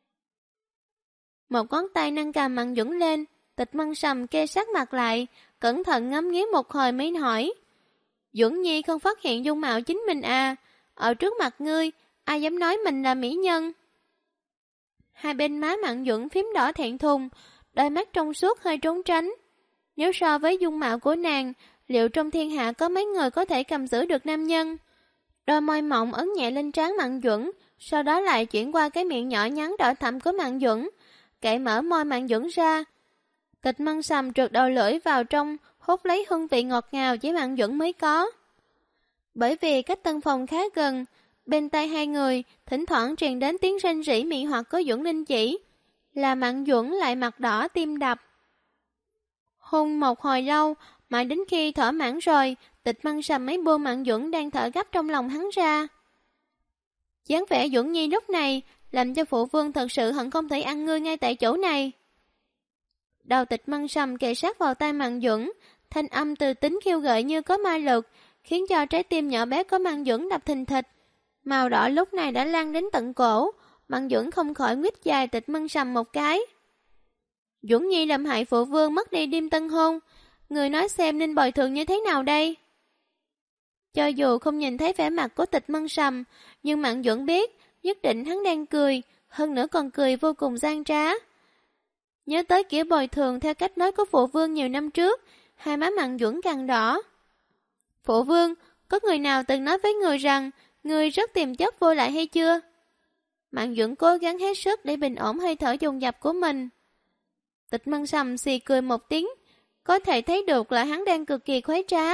Một ngón tay nâng cằm Mạn Duẩn lên, Tịch Mân Sầm kê sát mặt lại, cẩn thận ngắm nghía một hồi mới hỏi: Duẩn Nhi không phát hiện dung mạo chính mình à? Ở trước mặt ngươi, ai dám nói mình là mỹ nhân? Hai bên má Mạn Duẩn phím đỏ thẹn thùng, đôi mắt trong suốt hơi trốn tránh. Nếu so với dung mạo của nàng, liệu trong thiên hạ có mấy người có thể cầm giữ được nam nhân? Đôi môi mỏng ấn nhẹ lên trán Mạn Duẩn, sau đó lại chuyển qua cái miệng nhỏ nhắn đỏ thẫm của Mạn Duẩn, cậy mở môi Mạn Duẩn ra. Tịch Mân Sầm trượt đầu lưỡi vào trong, hút lấy hương vị ngọt ngào chỉ Mạn Duẩn mới có. Bởi vì cách tân phòng khá gần, bên tai hai người thỉnh thoảng truyền đến tiếng rên rỉ mị hoặc của Duẩn Linh chỉ, là Mạn Duẩn lại mặt đỏ tim đập. Hôn một hồi lâu, mãi đến khi thỏa mãn rồi, Tịch Mân Sầm mới buông Mạn Duẩn đang thở gấp trong lòng hắn ra. Dáng vẻ Duẩn Nhi lúc này làm cho phụ vương thật sự hận không thể ăn ngươi ngay tại chỗ này. Đầu Tịch Mân Sầm kề sát vào tai Mạn Duẩn, thanh âm từ tính khiêu gợi như có ma lực, khiến cho trái tim nhỏ bé của Mạn Duẩn đập thình thịch. Màu đỏ lúc này đã lan đến tận cổ, Mạn Duẩn không khỏi nguyết dài Tịch Mân Sầm một cái. Duẩn Nhi làm hại phụ vương mất đi đêm tân hôn, người nói xem nên bồi thường như thế nào đây? Cho dù không nhìn thấy vẻ mặt của Tịch Mân Sầm, nhưng Mạn Duẩn biết, nhất định hắn đang cười, hơn nữa còn cười vô cùng gian trá. Nhớ tới kiểu bồi thường theo cách nói của phụ vương nhiều năm trước, hai má Mạn Duẩn càng đỏ. Phụ vương, có người nào từng nói với người rằng, người rất tiềm chất vô lại hay chưa? Mạn Duẩn cố gắng hết sức để bình ổn hơi thở dồn dập của mình. Tịch Mân Sầm xì cười một tiếng, có thể thấy được là hắn đang cực kỳ khoái trá.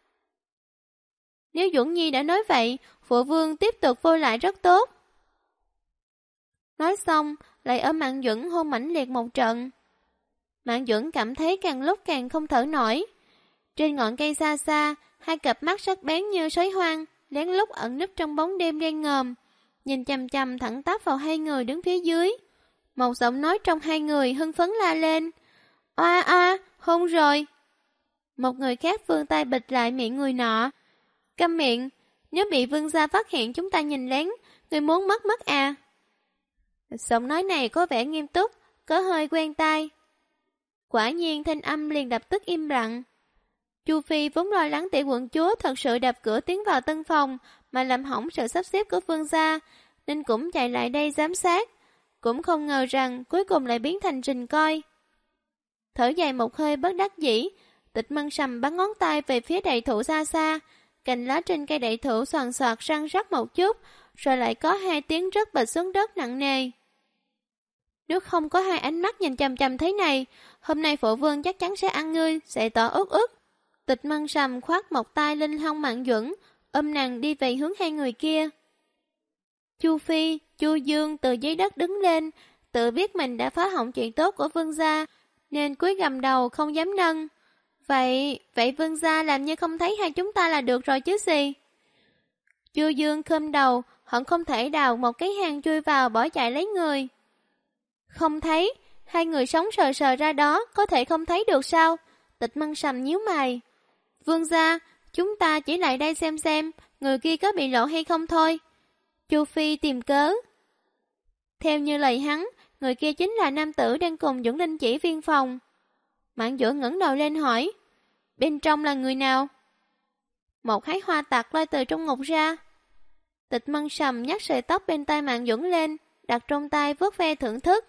Nếu Duẩn Nhi đã nói vậy, phụ vương tiếp tục vô lại rất tốt. Nói xong, lại ôm Mạn Duẩn hôn mãnh liệt một trận. Mạn Duẩn cảm thấy càng lúc càng không thở nổi. Trên ngọn cây xa xa, hai cặp mắt sắc bén như sói hoang, lén lút ẩn núp trong bóng đêm đen ngòm, nhìn chằm chằm thẳng tắp vào hai người đứng phía dưới. Một giọng nói trong hai người hưng phấn la lên: "Oa a, hôn rồi!" Một người khác vươn tay bịt lại miệng người nọ. "Câm miệng, nếu bị vương gia phát hiện chúng ta nhìn lén, người muốn mất à?" Giọng nói này có vẻ nghiêm túc, có hơi quen tai. Quả nhiên thanh âm liền lập tức im lặng. Chu Phi vốn lo lắng tiểu quận chúa thật sự đập cửa tiến vào tân phòng mà làm hỏng sự sắp xếp của vương gia, nên cũng chạy lại đây giám sát. Cũng không ngờ rằng cuối cùng lại biến thành Trình Coi. Thở dài một hơi bất đắc dĩ, Tịch Mân Sầm bắn ngón tay về phía đại thụ xa xa, cành lá trên cây đại thụ xoàn xoạc răng rắc một chút, rồi lại có hai tiếng rớt bịch xuống đất nặng nề. Nếu không có hai ánh mắt nhìn chằm chằm thế này, hôm nay phụ vương chắc chắn sẽ ăn ngươi, sẽ tỏ ức ức. Tịch Mân Sầm khoác một tay lên hông Mạn Duẩn, ôm nàng đi về hướng hai người kia. Chu Phi, Chu Dương từ dưới đất đứng lên, tự biết mình đã phá hỏng chuyện tốt của vương gia, nên cúi gằm đầu không dám nâng. Vậy vương gia làm như không thấy hai chúng ta là được rồi chứ gì? Chu Dương khom đầu, hận không thể đào một cái hang chui vào bỏ chạy lấy người. Không thấy, hai người sống sờ sờ ra đó, có thể không thấy được sao? Tịch Mân Sầm nhíu mày. Vương gia, chúng ta chỉ lại đây xem, người kia có bị lộ hay không thôi. Chu Phi tìm cớ. Theo như lời hắn, người kia chính là nam tử đang cùng Duẩn Linh chỉ viên phòng. Mạn Duẩn ngẩng đầu lên hỏi, bên trong là người nào? Một hái hoa tặc lôi từ trong ngục ra. Tịch Mân Sầm nhắc sợi tóc bên tai Mạn Duẩn lên, đặt trong tay vuốt ve thưởng thức.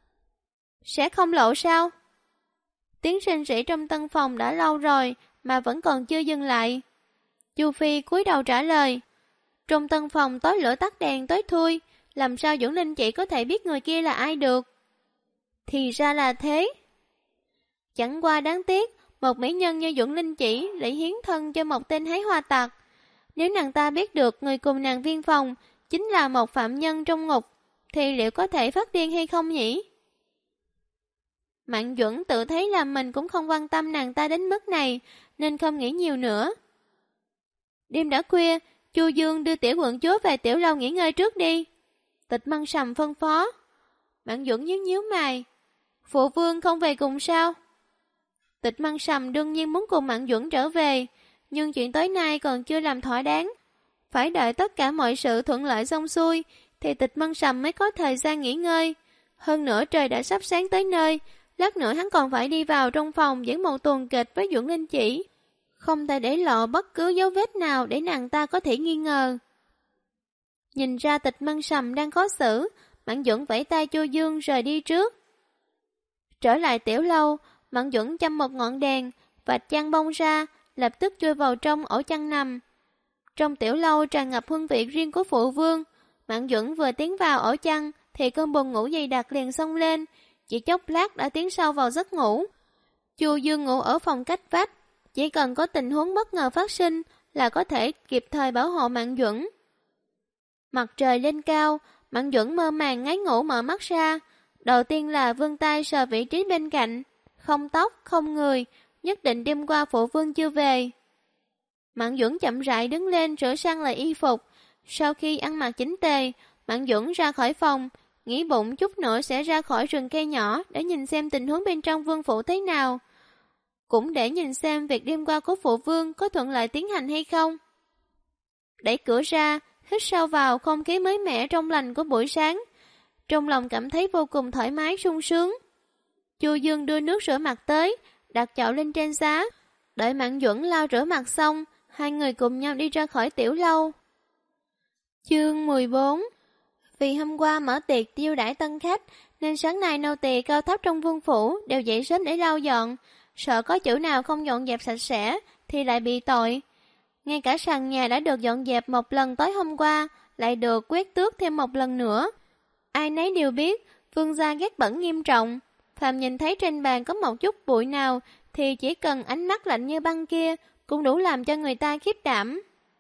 Sẽ không lộ sao? Tiếng rên rỉ trong tân phòng đã lâu rồi mà vẫn còn chưa dừng lại. Chu Phi cúi đầu trả lời. Trong tân phòng tối lửa tắt đèn tối thui, làm sao Dưỡng Linh chị có thể biết người kia là ai được? Thì ra là thế. Chẳng qua đáng tiếc, một mỹ nhân như Dưỡng Linh chỉ lại hiến thân cho một tên hái hoa tặc. Nếu nàng ta biết được người cùng nàng viên phòng chính là một phạm nhân trong ngục, thì liệu có thể phát điên hay không nhỉ? Mạn Duẩn tự thấy là mình cũng không quan tâm nàng ta đến mức này, nên không nghĩ nhiều nữa. Đêm đã khuya, Chu Dương đưa tiểu quận chúa về tiểu lâu nghỉ ngơi trước đi. Tịch Mân Sầm phân phó. Mạn Duẩn nhíu nhíu mày. Phụ vương không về cùng sao? Tịch Mân Sầm đương nhiên muốn cùng Mạn Duẩn trở về, nhưng chuyện tối nay còn chưa làm thỏa đáng. Phải đợi tất cả mọi sự thuận lợi xong xuôi, thì Tịch Mân Sầm mới có thời gian nghỉ ngơi. Hơn nữa trời đã sắp sáng tới nơi, lát nữa hắn còn phải đi vào trong phòng diễn một tuần kịch với Dưỡng Linh chỉ. Không thể để lộ bất cứ dấu vết nào để nàng ta có thể nghi ngờ. Nhìn ra Tịch Mân Sầm đang khó xử, Mạn Duẩn vẫy tay Chu Dương rời đi trước. Trở lại tiểu lâu, Mạn Duẩn châm một ngọn đèn, vạch chăn bông ra, lập tức chui vào trong ổ chăn nằm. Trong tiểu lâu tràn ngập hương vị riêng của phụ vương. Mạn Duẩn vừa tiến vào ổ chăn thì cơn buồn ngủ dày đặc liền xông lên, chỉ chốc lát đã tiến sâu vào giấc ngủ. Chu Dương ngủ ở phòng cách vách, chỉ cần có tình huống bất ngờ phát sinh là có thể kịp thời bảo hộ Mạn Duẩn. Mặt trời lên cao, Mạn Duẩn mơ màng ngáy ngủ mở mắt ra. Đầu tiên là vươn tay sờ vị trí bên cạnh, không tóc, không người, nhất định đêm qua phụ vương chưa về. Mạn Duẩn chậm rãi đứng lên sửa sang lại y phục. Sau khi ăn mặc chỉnh tề, Mạn Duẩn ra khỏi phòng, nghĩ bụng chút nữa sẽ ra khỏi rừng cây nhỏ để nhìn xem tình huống bên trong vương phủ thế nào. Cũng để nhìn xem việc đêm qua của phụ vương có thuận lợi tiến hành hay không. Đẩy cửa ra, hít sâu vào không khí mới mẻ trong lành của buổi sáng. Trong lòng cảm thấy vô cùng thoải mái sung sướng. Chu Dương đưa nước rửa mặt tới, đặt chậu lên trên giá. Đợi Mạn Duẩn lau rửa mặt xong, hai người cùng nhau đi ra khỏi tiểu lâu. Chương 14. Vì hôm qua mở tiệc tiêu đãi tân khách, nên sáng nay nô tỳ cao thấp trong vương phủ đều dậy sớm để lau dọn. Sợ có chỗ nào không dọn dẹp sạch sẽ thì lại bị tội. Ngay cả sàn nhà đã được dọn dẹp một lần tối hôm qua, lại được quét tước thêm một lần nữa. Ai nấy đều biết, vương gia ghét bẩn nghiêm trọng. Phàm nhìn thấy trên bàn có một chút bụi nào, thì chỉ cần ánh mắt lạnh như băng kia, cũng đủ làm cho người ta khiếp đảm.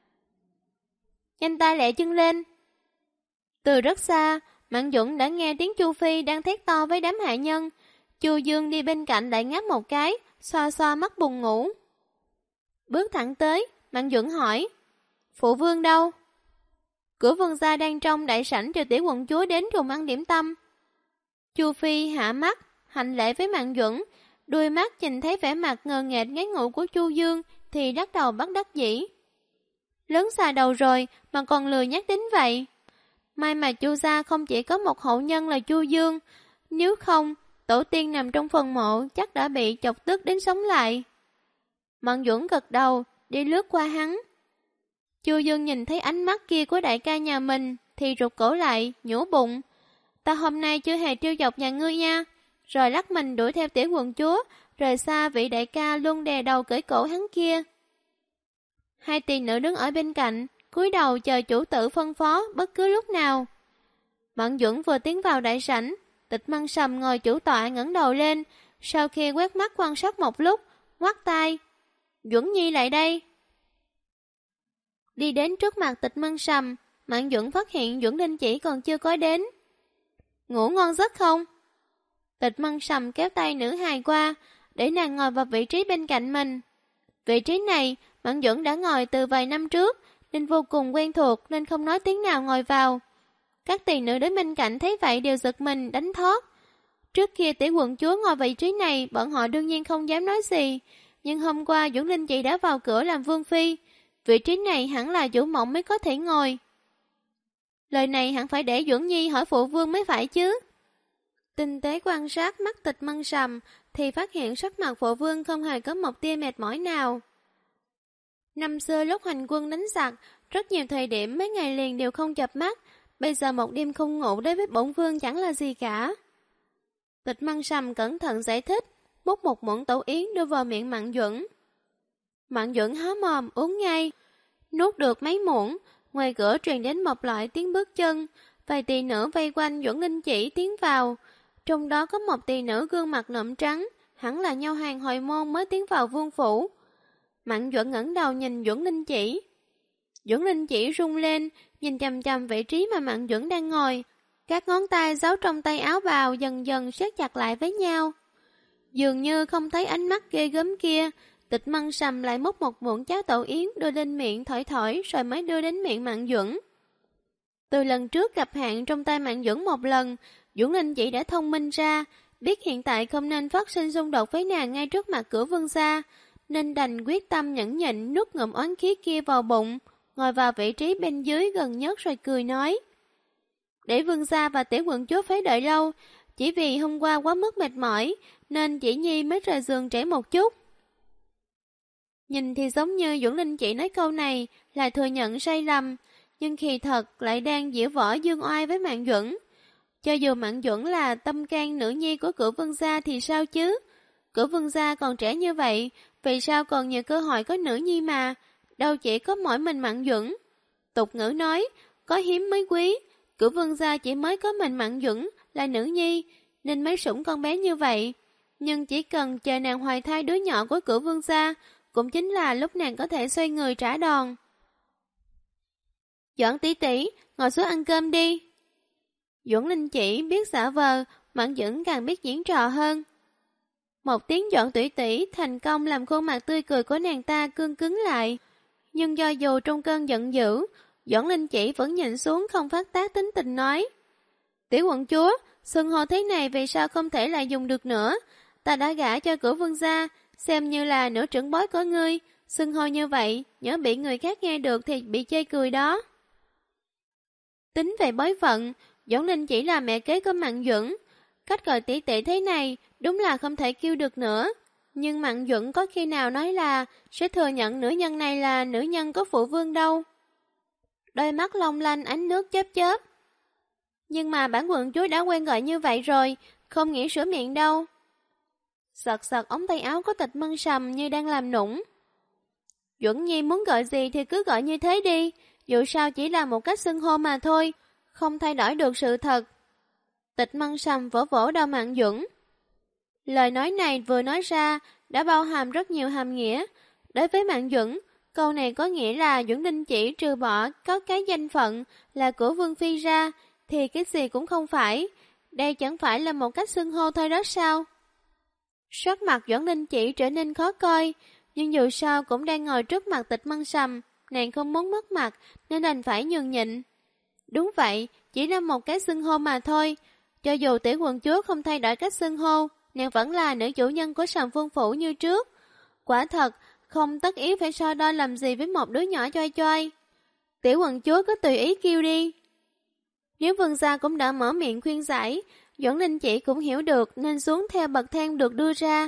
Nhanh tay lẹ chân lên. Từ rất xa, Mạn Duẩn đã nghe tiếng Chu Phi đang thét to với đám hạ nhân. Chu Dương đi bên cạnh lại ngáp một cái, xoa xoa mắt buồn ngủ. Bước thẳng tới, Mạn Duẩn hỏi, phụ vương đâu? Cửa vương gia đang trong đại sảnh chờ tiểu quận chúa đến cùng ăn điểm tâm. Chu Phi hạ mắt, hành lễ với Mạn Duẩn, đuôi mắt nhìn thấy vẻ mặt ngờ nghệch ngáy ngủ của Chu Dương thì lắc đầu bất đắc dĩ. Lớn xa đầu rồi mà còn lười nhắc đến vậy. May mà Chu gia không chỉ có một hậu nhân là Chu Dương, nếu không, tổ tiên nằm trong phần mộ chắc đã bị chọc tức đến sống lại. Mạn Duẩn gật đầu, đi lướt qua hắn. Chu Dương nhìn thấy ánh mắt kia của đại ca nhà mình thì rụt cổ lại, nhủ bụng. Ta hôm nay chưa hề trêu chọc nhà ngươi nha. Rồi lắc mình đuổi theo tiểu quận chúa, rời xa vị đại ca luôn đè đầu cưỡi cổ hắn kia. Hai tỳ nữ đứng ở bên cạnh, cúi đầu chờ chủ tử phân phó bất cứ lúc nào. Mạn Duẩn vừa tiến vào đại sảnh, Tịch Mân Sầm ngồi chủ tọa ngẩng đầu lên, sau khi quét mắt quan sát một lúc, ngoắt tay. Duẩn Nhi lại đây. Đi đến trước mặt Tịch Mân Sầm, Mạn Duẩn phát hiện Dưỡng Linh chỉ còn chưa có đến. Ngủ ngon giấc không? Tịch Mân Sầm kéo tay nữ hài qua, để nàng ngồi vào vị trí bên cạnh mình. Vị trí này, Mạn Duẩn đã ngồi từ vài năm trước, nên vô cùng quen thuộc nên không nói tiếng nào ngồi vào. Các tỳ nữ đến bên cạnh thấy vậy đều giật mình đánh thót. Trước kia tiểu quận chúa ngồi vị trí này, bọn họ đương nhiên không dám nói gì. Nhưng hôm qua Dưỡng Linh chị đã vào cửa làm vương phi. Vị trí này hẳn là chủ mộng mới có thể ngồi. Lời này hẳn phải để Duẩn Nhi hỏi phụ vương mới phải chứ. Tinh tế quan sát mắt Tịch Mân Sầm thì phát hiện sắc mặt phụ vương không hề có một tia mệt mỏi nào. Năm xưa lúc hành quân đánh giặc, rất nhiều thời điểm mấy ngày liền đều không chợp mắt. Bây giờ một đêm không ngủ đối với bổn vương chẳng là gì cả. Tịch Mân Sầm cẩn thận giải thích, múc một muỗng tẩu yến đưa vào miệng Mạn Duẩn. Mạn Duẩn há mồm uống ngay. Nuốt được mấy muỗng, ngoài cửa truyền đến một loại tiếng bước chân. vài tỷ nữ vây quanh Duẩn Linh Chỉ tiến vào. Trong đó có một tỷ nữ gương mặt nộm trắng, hẳn là Nho Hoàng Hồi Môn mới tiến vào vương phủ. Mạn Duẩn ngẩng đầu nhìn Duẩn Linh Chỉ. Duẩn Linh Chỉ rung lên, nhìn chằm chằm vị trí mà Mạn Duẩn đang ngồi. Các ngón tay giấu trong tay áo bào dần dần siết chặt lại với nhau. Dường như không thấy ánh mắt ghê gớm kia, Tịch Măng Sầm lại múc một muỗng cháo tổ yến đưa lên miệng thổi thổi rồi mới đưa đến miệng Mạn Duẩn. Từ lần trước gặp hạn trong tay Mạn Duẩn một lần, Duẩn Linh Chỉ đã thông minh ra, biết hiện tại không nên phát sinh xung đột với nàng ngay trước mặt cửa vương gia, nên đành quyết tâm nhẫn nhịn nuốt ngụm oán khí kia vào bụng, ngồi vào vị trí bên dưới gần nhất rồi cười nói. Để vương gia và tiểu quận chúa phải đợi lâu, chỉ vì hôm qua quá mức mệt mỏi, nên chỉ nhi mới rời giường trễ một chút. Nhìn thì giống như Duẩn Linh Chỉ nói câu này là thừa nhận sai lầm, nhưng kỳ thật lại đang giễu võ dương oai với Mạn Duẩn. Cho dù Mạn Duẩn là tâm can nữ nhi của cửu vương gia thì sao chứ? Cửu vương gia còn trẻ như vậy, vì sao còn nhiều cơ hội có nữ nhi mà, đâu chỉ có mỗi mình Mạn Duẩn. Tục ngữ nói, có hiếm mới quý, cửu vương gia chỉ mới có mình Mạn Duẩn là nữ nhi, nên mới sủng con bé như vậy. Nhưng chỉ cần chờ nàng hoài thai đứa nhỏ của cửu vương gia, cũng chính là lúc nàng có thể xoay người trả đòn. Doãn tỷ tỷ, ngồi xuống ăn cơm đi. Duẩn Linh Chỉ biết giả vờ, Mạn Duẩn càng biết diễn trò hơn. Một tiếng Doãn tỷ tỷ thành công làm khuôn mặt tươi cười của nàng ta cương cứng lại. Nhưng do dù trong cơn giận dữ, Doãn Linh Chỉ vẫn nhìn xuống không phát tác tính tình nói. Tiểu quận chúa, xưng hô thế này vì sao không thể lại dùng được nữa? Ta đã gả cho cửu vương gia, xem như là nửa trưởng bối của ngươi, xưng hô như vậy, nhớ bị người khác nghe được thì bị chê cười đó. Tính về bối phận, Doãn Linh Chỉ là mẹ kế của Mạn Duẩn. Cách gọi tỷ tỷ thế này đúng là không thể kêu được nữa. Nhưng Mạn Duẩn có khi nào nói là sẽ thừa nhận nữ nhân này là nữ nhân của phụ vương đâu. Đôi mắt long lanh ánh nước chớp chớp. Nhưng mà bản quận chúa đã quen gọi như vậy rồi, không nghĩ sửa miệng đâu. Sật sật ống tay áo của Tịch Măng Sầm như đang làm nũng. Duẩn Nhi muốn gọi gì thì cứ gọi như thế đi, dù sao chỉ là một cách xưng hô mà thôi, không thay đổi được sự thật. Tịch Măng Sầm vỗ vỗ đầu Mạn Duẩn. Lời nói này vừa nói ra đã bao hàm rất nhiều hàm nghĩa. Đối với Mạn Duẩn, câu này có nghĩa là Duẩn Linh Chỉ trừ bỏ có cái danh phận là của Vương Phi ra, thì cái gì cũng không phải. Đây chẳng phải là một cách xưng hô thôi đó sao? Sắc mặt Duẩn Linh Chỉ trở nên khó coi, nhưng dù sao cũng đang ngồi trước mặt Tịch Măng Sầm, nàng không muốn mất mặt nên đành phải nhường nhịn. Đúng vậy, chỉ là một cái xưng hô mà thôi. Cho dù tiểu quận chúa không thay đổi cách xưng hô, nàng vẫn là nữ chủ nhân của Sầm Vương phủ như trước. Quả thật, không tất yếu phải so đo làm gì với một đứa nhỏ choi choi. Tiểu quận chúa cứ tùy ý kêu đi. Nếu vương gia cũng đã mở miệng khuyên giải, Doãn Linh Chỉ cũng hiểu được nên xuống theo bậc thang được đưa ra.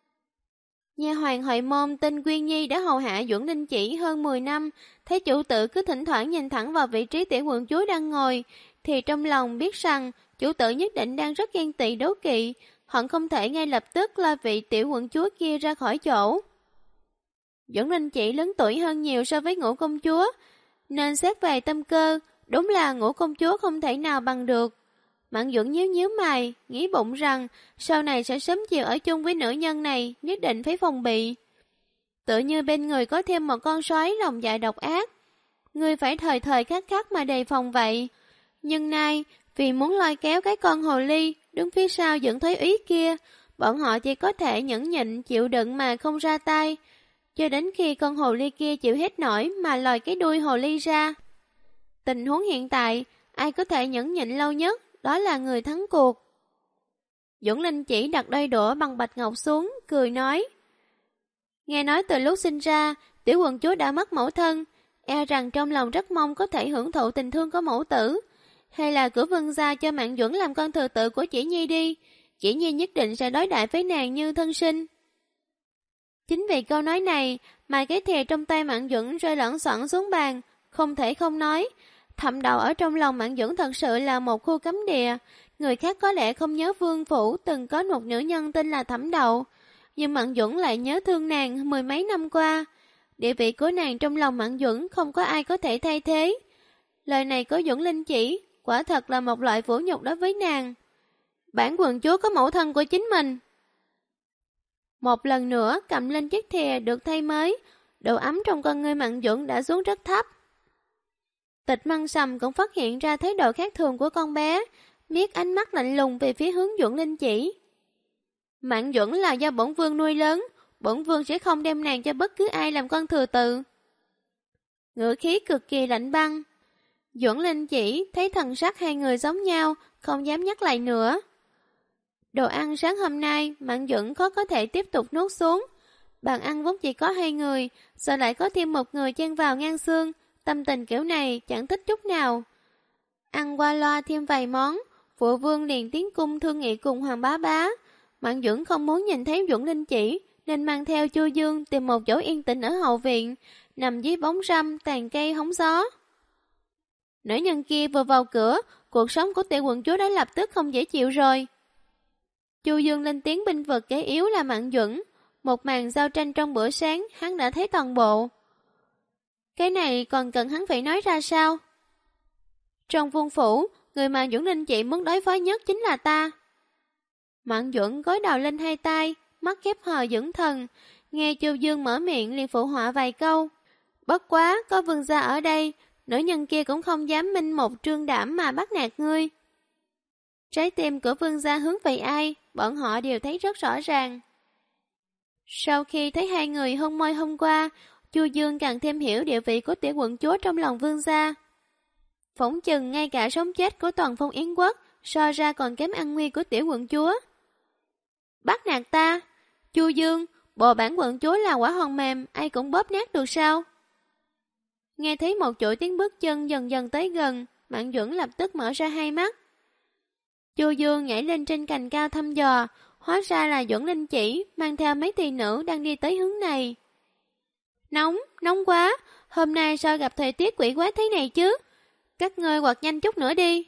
Nha hoàn Hội Môn tên Quyên Nhi đã hầu hạ Doãn Linh Chỉ hơn 10 năm, thấy chủ tử cứ thỉnh thoảng nhìn thẳng vào vị trí tiểu quận chúa đang ngồi, thì trong lòng biết rằng chủ tử nhất định đang rất ghen tị đố kỵ, hận không thể ngay lập tức lôi vị tiểu quận chúa kia ra khỏi chỗ. Doãn Linh Chỉ lớn tuổi hơn nhiều so với Ngũ công chúa, nên xét về tâm cơ, đúng là Ngũ công chúa không thể nào bằng được. Mạn Duẩn nhíu nhíu mày, nghĩ bụng rằng sau này sẽ sớm chiều ở chung với nữ nhân này, nhất định phải phòng bị. Tự như bên người có thêm một con sói lòng dạ độc ác, người phải thời thời khắc khắc mà đề phòng vậy. Nhưng nay, vì muốn lôi kéo cái con hồ ly đứng phía sau dẫn thấy ý kia, bọn họ chỉ có thể nhẫn nhịn chịu đựng mà không ra tay, cho đến khi con hồ ly kia chịu hết nổi mà lòi cái đuôi hồ ly ra. Tình huống hiện tại, ai có thể nhẫn nhịn lâu nhất, đó là người thắng cuộc. Doãn Linh Chỉ đặt đôi đũa bằng bạch ngọc xuống, cười nói. Nghe nói từ lúc sinh ra, tiểu quận chúa đã mất mẫu thân, e rằng trong lòng rất mong có thể hưởng thụ tình thương của mẫu tử. Hay là cửa vương gia cho Mạn Duẩn làm con thừa tự của Chỉ Nhi đi, Chỉ Nhi nhất định sẽ đối đãi với nàng như thân sinh. Chính vì câu nói này mà cái thìa trong tay Mạn Duẩn rơi lẫn xoẵn xuống bàn, không thể không nói. Thậm đầu ở trong lòng Mạn Duẩn thật sự là một khu cấm địa. Người khác có lẽ không nhớ vương phủ từng có một nữ nhân tên là Thẩm Đậu, nhưng Mạn Duẩn lại nhớ thương nàng mười mấy năm qua. Địa vị của nàng trong lòng Mạn Duẩn không có ai có thể thay thế. Lời này của Doãn Linh Chỉ quả thật là một loại vũ nhục đối với nàng. Bản quận chúa có mẫu thân của chính mình. Một lần nữa cầm lên chiếc thìa được thay mới, độ ấm trong con ngươi Mạn Duẩn đã xuống rất thấp. Tịch Măng Sầm cũng phát hiện ra thái độ khác thường của con bé, miết ánh mắt lạnh lùng về phía hướng Duẩn Linh Chỉ. Mạn Duẩn là do bổn vương nuôi lớn, bổn vương sẽ không đem nàng cho bất cứ ai làm con thừa tự. Ngữ khí cực kỳ lạnh băng. Duẩn Linh Chỉ thấy thần sắc hai người giống nhau, không dám nhắc lại nữa. Đồ ăn sáng hôm nay, Mạn Duẩn khó có thể tiếp tục nuốt xuống. Bàn ăn vốn chỉ có hai người, giờ lại có thêm một người chen vào ngang xương, tâm tình kiểu này chẳng thích chút nào. Ăn qua loa thêm vài món, phụ vương liền tiến cung thương nghị cùng Hoàng Bá Bá. Mạn Duẩn không muốn nhìn thấy Duẩn Linh Chỉ, nên mang theo Chu Dương tìm một chỗ yên tĩnh ở hậu viện, nằm dưới bóng râm, tàn cây hóng gió. Nữ nhân kia vừa vào cửa, cuộc sống của tiểu quận chúa đã lập tức không dễ chịu rồi. Chu Dương lên tiếng binh vực kẻ yếu là Mạn Duẩn. Một màn giao tranh trong bữa sáng, hắn đã thấy toàn bộ. Cái này còn cần hắn phải nói ra sao? Trong vương phủ, người mà Duẩn Linh Chị muốn đối phó nhất chính là ta. Mạn Duẩn gối đầu lên hai tay, mắt khép hờ dưỡng thần. Nghe Chu Dương mở miệng liền phụ họa vài câu. Bất quá, có vương gia ở đây, nữ nhân kia cũng không dám minh một trương đảm mà bắt nạt ngươi. Trái tim của vương gia hướng về ai, bọn họ đều thấy rất rõ ràng. Sau khi thấy hai người hôn môi hôm qua, Chu Dương càng thêm hiểu địa vị của tiểu quận chúa trong lòng vương gia. Phỏng chừng ngay cả sống chết của toàn phong Yến quốc, so ra còn kém an nguy của tiểu quận chúa. Bắt nạt ta, Chu Dương, bộ bản quận chúa là quả hòn mềm, ai cũng bóp nát được sao? Nghe thấy một chuỗi tiếng bước chân dần dần tới gần, Mạn Duẩn lập tức mở ra hai mắt. Chu Dương nhảy lên trên cành cao thăm dò, hóa ra là Duẩn Linh Chỉ mang theo mấy tỳ nữ đang đi tới hướng này. Nóng quá, hôm nay sao gặp thời tiết quỷ quái thế này chứ? Các ngươi quạt nhanh chút nữa đi.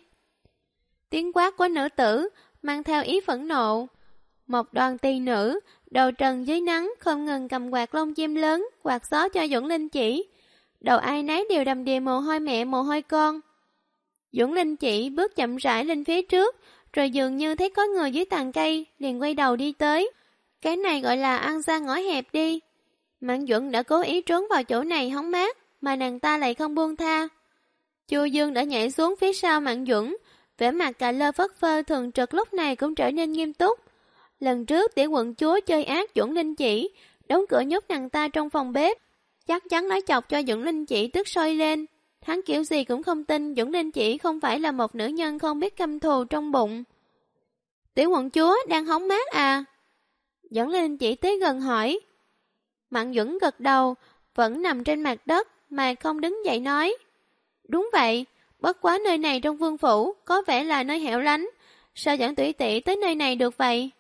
Tiếng quát của nữ tử mang theo ý phẫn nộ. Một đoàn tỳ nữ, đầu trần dưới nắng không ngừng cầm quạt lông chim lớn, quạt gió cho Duẩn Linh Chỉ. Đầu ai nấy đều đầm đìa mồ hôi mẹ mồ hôi con. Duẩn Linh Chỉ bước chậm rãi lên phía trước, rồi dường như thấy có người dưới tàn cây, liền quay đầu đi tới. Cái này gọi là ăn ra ngõ hẹp đi. Mạn Duẩn đã cố ý trốn vào chỗ này hóng mát, mà nàng ta lại không buông tha. Chu Dương đã nhảy xuống phía sau Mạn Duẩn, vẻ mặt cà lơ phất phơ thường trực lúc này cũng trở nên nghiêm túc. Lần trước tiểu quận chúa chơi ác Duẩn Linh Chỉ, đóng cửa nhốt nàng ta trong phòng bếp, chắc chắn nói chọc cho Duẩn Linh Chỉ tức sôi lên. Hắn kiểu gì cũng không tin Duẩn Linh Chỉ không phải là một nữ nhân không biết căm thù trong bụng. Tiểu quận chúa đang hóng mát à? Duẩn Linh Chỉ tới gần hỏi. Mạn Duẩn gật đầu, vẫn nằm trên mặt đất mà không đứng dậy nói. Đúng vậy, bất quá nơi này trong vương phủ có vẻ là nơi hẻo lánh, sao chẳng tùy tiện tới nơi này được vậy?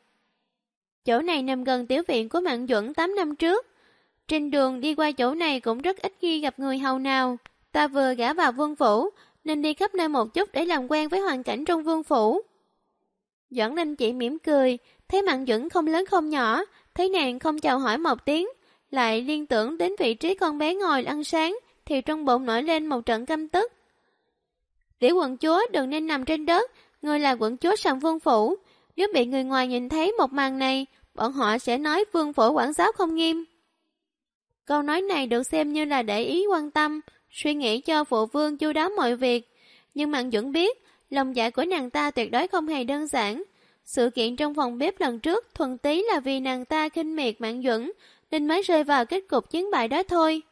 Chỗ này nằm gần tiểu viện của Mạn Duẩn 8 năm trước. Trên đường đi qua chỗ này cũng rất ít khi gặp người hầu nào. Ta vừa gả vào vương phủ, nên đi khắp nơi một chút để làm quen với hoàn cảnh trong vương phủ. Duẩn Linh Chỉ mỉm cười, thấy Mạn Duẩn không lớn không nhỏ, thấy nàng không chào hỏi một tiếng, lại liên tưởng đến vị trí con bé ngồi ăn sáng, thì trong bụng nổi lên một trận căm tức. Tiểu quận chúa đừng nên nằm trên đất, người là quận chúa sầm vương phủ, nếu bị người ngoài nhìn thấy một màn này, bọn họ sẽ nói vương phủ quản giáo không nghiêm. Câu nói này được xem như là để ý quan tâm, suy nghĩ cho phụ vương chu đáo mọi việc, nhưng Mạn Duẩn biết, lòng dạ của nàng ta tuyệt đối không hề đơn giản. Sự kiện trong phòng bếp lần trước thuần túy là vì nàng ta khinh miệt Mạn Duẩn, nên mới rơi vào kết cục chiến bại đó thôi.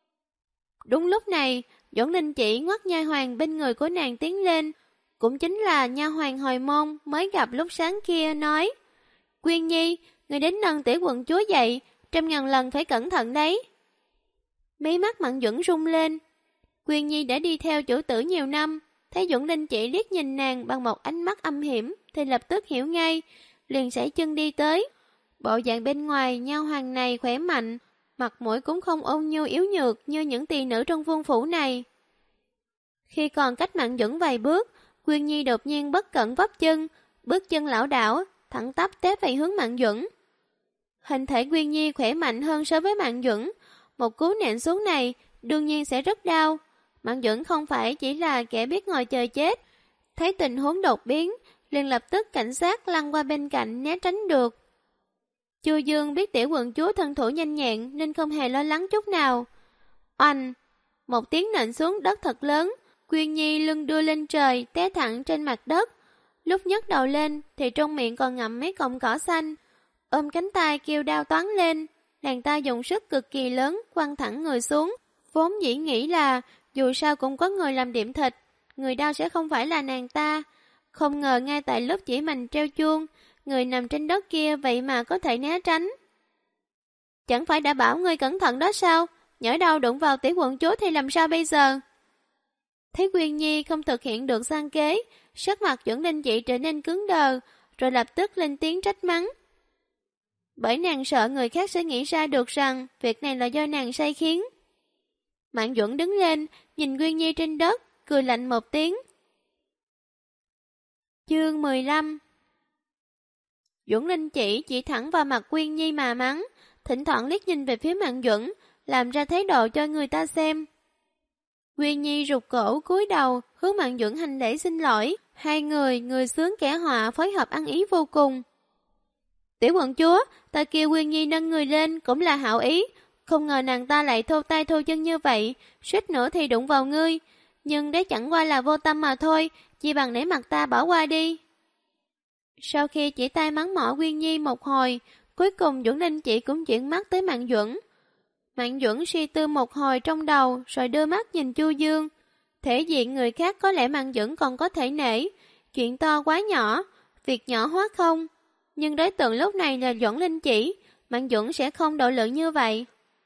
Đúng lúc này, Duẩn Linh Chỉ ngoắt nha hoàn bên người của nàng tiến lên, cũng chính là nha hoàn hồi môn mới gặp lúc sáng kia nói: Quyên Nhi, người đến nâng tiểu quận chúa dậy, 100.000 lần phải cẩn thận đấy. Mí mắt Mạn Duẩn rung lên. Quyên Nhi đã đi theo chủ tử nhiều năm, thấy Duẩn Linh Chỉ liếc nhìn nàng bằng một ánh mắt âm hiểm, thì lập tức hiểu ngay, liền sải chân đi tới. Bộ dạng bên ngoài nha hoàn này khỏe mạnh, mặt mũi cũng không ôn nhu yếu nhược như những tỳ nữ trong vương phủ này. Khi còn cách Mạn Duẩn vài bước, Quyên Nhi đột nhiên bất cẩn vấp chân, bước chân lảo đảo, thẳng tắp té về hướng Mạn Duẩn. Hình thể Quyên Nhi khỏe mạnh hơn so với Mạn Duẩn, một cú nện xuống này đương nhiên sẽ rất đau. Mạn Duẩn không phải chỉ là kẻ biết ngồi chờ chết, Thấy tình huống đột biến, liền lập tức cảnh giác lăn qua bên cạnh né tránh được. Chu Dương biết tiểu quận chúa thân thủ nhanh nhẹn nên không hề lo lắng chút nào. Oanh! Một tiếng nện xuống đất thật lớn, Quyên Nhi lưng đưa lên trời, té thẳng trên mặt đất. Lúc nhấc đầu lên thì trong miệng còn ngậm mấy cọng cỏ xanh. Ôm cánh tay kêu đau toán lên, nàng ta dùng sức cực kỳ lớn quăng thẳng người xuống. Vốn dĩ nghĩ là dù sao cũng có người làm điểm thịt, người đau sẽ không phải là nàng ta. Không ngờ ngay tại lúc chỉ mình treo chuông, người nằm trên đất kia vậy mà có thể né tránh. Chẳng phải đã bảo ngươi cẩn thận đó sao? Nhỡ đâu đụng vào tiểu quận chúa thì làm sao bây giờ? Thấy Quyên Nhi không thực hiện được gian kế, sắc mặt Duẩn Linh Chị trở nên cứng đờ, rồi lập tức lên tiếng trách mắng. Bởi nàng sợ người khác sẽ nghĩ ra được rằng việc này là do nàng sai khiến. Mạng Duẩn đứng lên, nhìn Quyên Nhi trên đất, cười lạnh một tiếng. Chương 15. Duẩn Linh chỉ thẳng vào mặt Quyên Nhi mà mắng, thỉnh thoảng liếc nhìn về phía Mạng Duẩn, làm ra thái độ cho người ta xem. Quyên Nhi rụt cổ cúi đầu, hướng Mạng Duẩn hành lễ xin lỗi, hai người sướng kẻ họa phối hợp ăn ý vô cùng. Tiểu quận chúa, ta kêu Quyên Nhi nâng người lên cũng là hảo ý, không ngờ nàng ta lại thô tay thô chân như vậy, suýt nữa thì đụng vào ngươi, nhưng đấy chẳng qua là vô tâm mà thôi, chỉ bằng để mặt ta bỏ qua đi. Sau khi chỉ tay mắng mỏ Quyên Nhi một hồi, cuối cùng Duẩn Linh chỉ cũng chuyển mắt tới Mạng Duẩn. Mạng Duẩn suy tư một hồi trong đầu rồi đưa mắt nhìn Chu Dương. Thể diện người khác có lẽ Mạng Duẩn còn có thể nể, chuyện to quá nhỏ, việc nhỏ hóa không. Nhưng đối tượng lúc này là Duẩn Linh chỉ, Mạng Duẩn sẽ không độ lượng như vậy.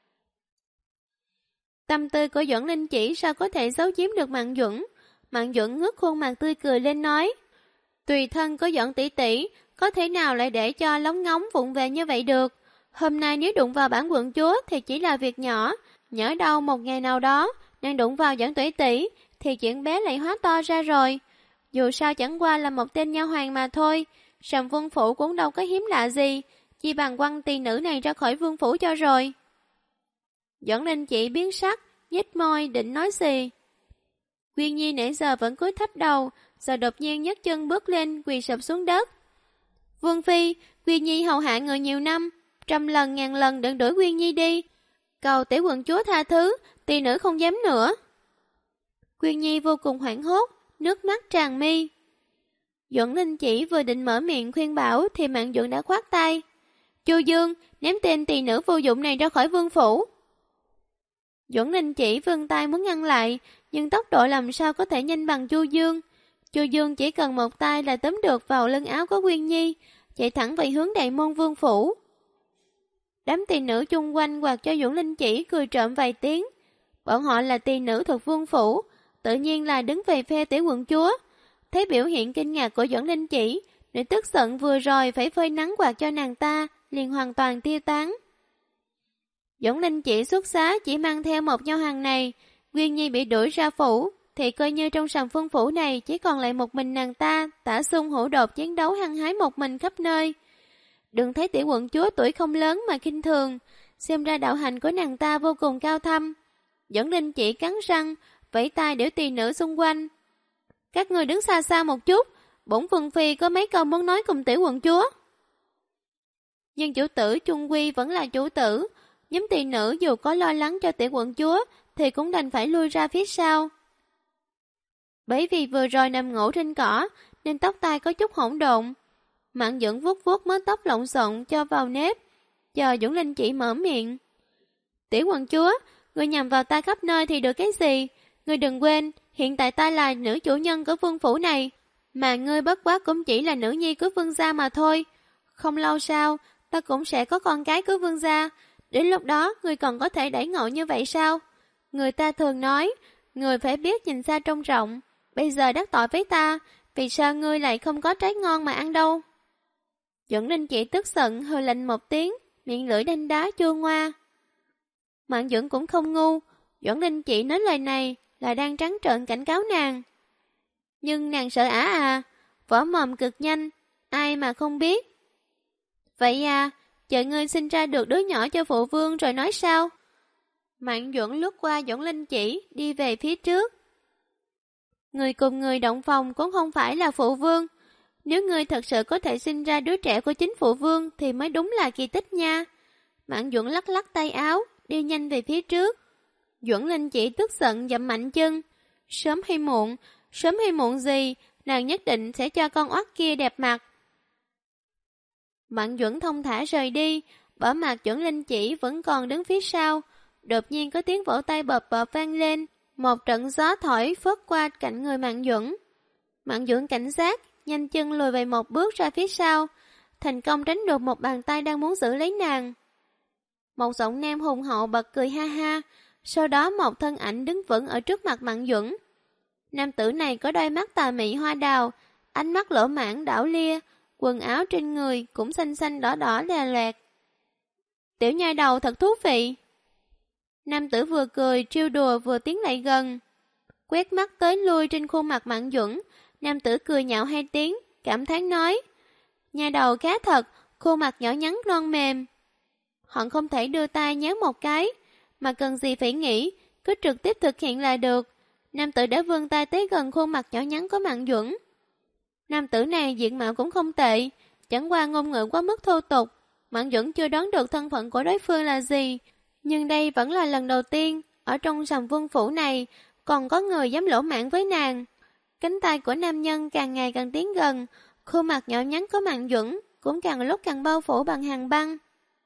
Tâm tư của Duẩn Linh chỉ sao có thể giấu giếm được Mạng Duẩn. Mạng Duẩn ngước khuôn mặt tươi cười lên nói, tùy thân của Duẩn tỷ tỷ, có thể nào lại để cho lóng ngóng vụng về như vậy được. Hôm nay nếu đụng vào bản quận chúa thì chỉ là việc nhỏ, nhỡ đâu một ngày nào đó nàng đụng vào Duẩn tỷ tỷ thì chuyện bé lại hóa to ra rồi. Dù sao chẳng qua là một tên nha hoàn mà thôi, Sầm Vương phủ cũng đâu có hiếm lạ gì, chỉ bằng quăng tỳ nữ này ra khỏi vương phủ cho rồi. Duẩn Linh chỉ biến sắc, nhếch môi định nói gì. Quyên Nhi nãy giờ vẫn cúi thấp đầu, giờ đột nhiên nhấc chân bước lên quỳ sụp xuống đất. Vương phi, Quyên Nhi hầu hạ người nhiều năm, trăm lần ngàn lần đừng đuổi Quyên Nhi đi, cầu tiểu quận chúa tha thứ, tỳ nữ không dám nữa. Quyên Nhi vô cùng hoảng hốt, nước mắt tràn mi. Duẩn Linh chỉ vừa định mở miệng khuyên bảo thì Mạng Duẩn đã khoát tay. Chu Dương, ném tên tỳ nữ vô dụng này ra khỏi vương phủ. Duẩn Linh chỉ vươn tay muốn ngăn lại, nhưng tốc độ làm sao có thể nhanh bằng Chu Dương. Chu Dương chỉ cần một tay là tóm được vào lưng áo của Quyên Nhi, chạy thẳng về hướng đại môn vương phủ. Đám tỳ nữ chung quanh quạt cho Duẩn Linh chỉ cười trộm vài tiếng. Bọn họ là tỳ nữ thuộc vương phủ, tự nhiên là đứng về phe tiểu quận chúa. Thấy biểu hiện kinh ngạc của Duẩn Linh chỉ, nỗi tức giận vừa rồi phải phơi nắng quạt cho nàng ta, liền hoàn toàn tiêu tán. Duẩn Linh chỉ xuất giá chỉ mang theo một nha hoàn này, Quyên Nhi bị đuổi ra phủ, thì coi như trong Sầm Vương phủ này chỉ còn lại một mình nàng ta, tả xung hổ đột chiến đấu hăng hái một mình khắp nơi. Đừng thấy tiểu quận chúa tuổi không lớn mà khinh thường, xem ra đạo hành của nàng ta vô cùng cao thâm. Duẩn Linh chỉ cắn răng, vẫy tay để tỳ nữ xung quanh. Các người đứng xa xa một chút, bổn vương phi có mấy câu muốn nói cùng tiểu quận chúa. Nhưng chủ tử chung quy vẫn là chủ tử, nhóm tỳ nữ dù có lo lắng cho tiểu quận chúa thì cũng đành phải lui ra phía sau. Bởi vì vừa rồi nằm ngủ trên cỏ nên tóc tai có chút hỗn độn. Mạng Duẩn vuốt vuốt mớ tóc lộn xộn cho vào nếp, chờ Duẩn Linh chỉ mở miệng. Tiểu quận chúa, người nhằm vào ta khắp nơi thì được cái gì? Ngươi đừng quên, hiện tại ta là nữ chủ nhân của vương phủ này, mà ngươi bất quá cũng chỉ là nữ nhi của vương gia mà thôi. Không lâu sau, ta cũng sẽ có con cái của vương gia. Đến lúc đó, ngươi còn có thể đẩy ngộ như vậy sao? Người ta thường nói, người phải biết nhìn xa trông rộng. Bây giờ đắc tội với ta, vì sao ngươi lại không có trái ngon mà ăn đâu? Duẩn Linh chỉ tức giận hừ lạnh một tiếng, miệng lưỡi đanh đá chua ngoa. Mạng Duẩn cũng không ngu, Duẩn Linh chỉ nói lời này là đang trắng trợn cảnh cáo nàng. Nhưng nàng sợ vỏ mồm cực nhanh, ai mà không biết. Vậy chờ ngươi sinh ra được đứa nhỏ cho phụ vương rồi nói sao? Mạng Duẩn lướt qua Duẩn Linh chỉ, đi về phía trước. Người cùng người động phòng cũng không phải là phụ vương. Nếu ngươi thật sự có thể sinh ra đứa trẻ của chính phụ vương thì mới đúng là kỳ tích nha. Mạn Duẩn lắc lắc tay áo, đi nhanh về phía trước. Duẩn Linh chỉ tức giận dậm mạnh chân. Sớm hay muộn gì, nàng nhất định sẽ cho con oắt kia đẹp mặt. Mạn Duẩn thông thả rời đi, bỏ mặc Duẩn Linh chỉ vẫn còn đứng phía sau. Đột nhiên có tiếng vỗ tay bợp bợp vang lên, một trận gió thổi phất qua cạnh người Mạn Duẩn. Mạn Duẩn cảnh giác, nhanh chân lùi về một bước ra phía sau, thành công tránh được một bàn tay đang muốn giữ lấy nàng. Một giọng nam hùng hậu bật cười ha ha, sau đó một thân ảnh đứng vững ở trước mặt Mạn Duẩn. Nam tử này có đôi mắt tà mị hoa đào, ánh mắt lỗ mãng đảo lia, quần áo trên người cũng xanh xanh đỏ đỏ lè loẹt. Tiểu nha đầu thật thú vị. Nam tử vừa cười trêu đùa vừa tiến lại gần. Quét mắt tới lui trên khuôn mặt Mạn Duẩn, nam tử cười nhạo hai tiếng, cảm thán nói: Nha đầu khá thật, khuôn mặt nhỏ nhắn non mềm. Họ không thể đưa tay nhéo một cái, mà cần gì phải nghĩ, cứ trực tiếp thực hiện là được. Nam tử đã vươn tay tới gần khuôn mặt nhỏ nhắn của Mạn Duẩn. Nam tử này diện mạo cũng không tệ, chẳng qua ngôn ngữ quá mức thô tục. Mạn Duẩn chưa đoán được thân phận của đối phương là gì, nhưng đây vẫn là lần đầu tiên ở trong Sầm Vương phủ này còn có người dám lỗ mãng với nàng. Cánh tay của nam nhân càng ngày càng tiến gần, khuôn mặt nhỏ nhắn của Mạn Duẩn cũng càng lúc càng bao phủ bằng hàng băng.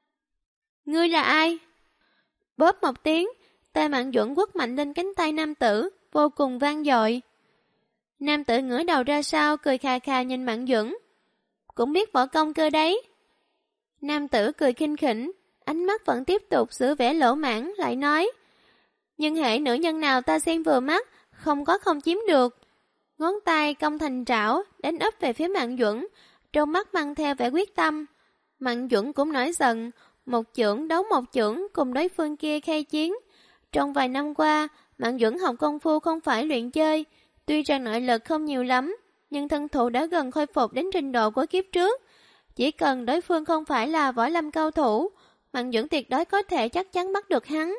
Ngươi là ai? Bóp một tiếng, tay Mạn Duẩn quất mạnh lên cánh tay nam tử, vô cùng vang dội. Nam tử ngửa đầu ra sau, cười khà khà nhìn Mạn Duẩn. Cũng biết võ công cơ đấy. Nam tử cười khinh khỉnh, ánh mắt vẫn tiếp tục giữ vẻ lỗ mãng, lại nói: Nhưng hễ nữ nhân nào ta xem vừa mắt, không có không chiếm được. Ngón tay cong thành trảo, đánh úp về phía Mạn Duẩn, trong mắt mang theo vẻ quyết tâm. Mạn Duẩn cũng nổi giận, một chưởng đấu một chưởng cùng đối phương kia khai chiến. Trong vài năm qua, Mạn Duẩn học công phu không phải luyện chơi, tuy rằng nội lực không nhiều lắm, nhưng thân thủ đã gần khôi phục đến trình độ của kiếp trước. Chỉ cần đối phương không phải là võ lâm cao thủ, Mạn Duẩn tuyệt đối có thể chắc chắn bắt được hắn.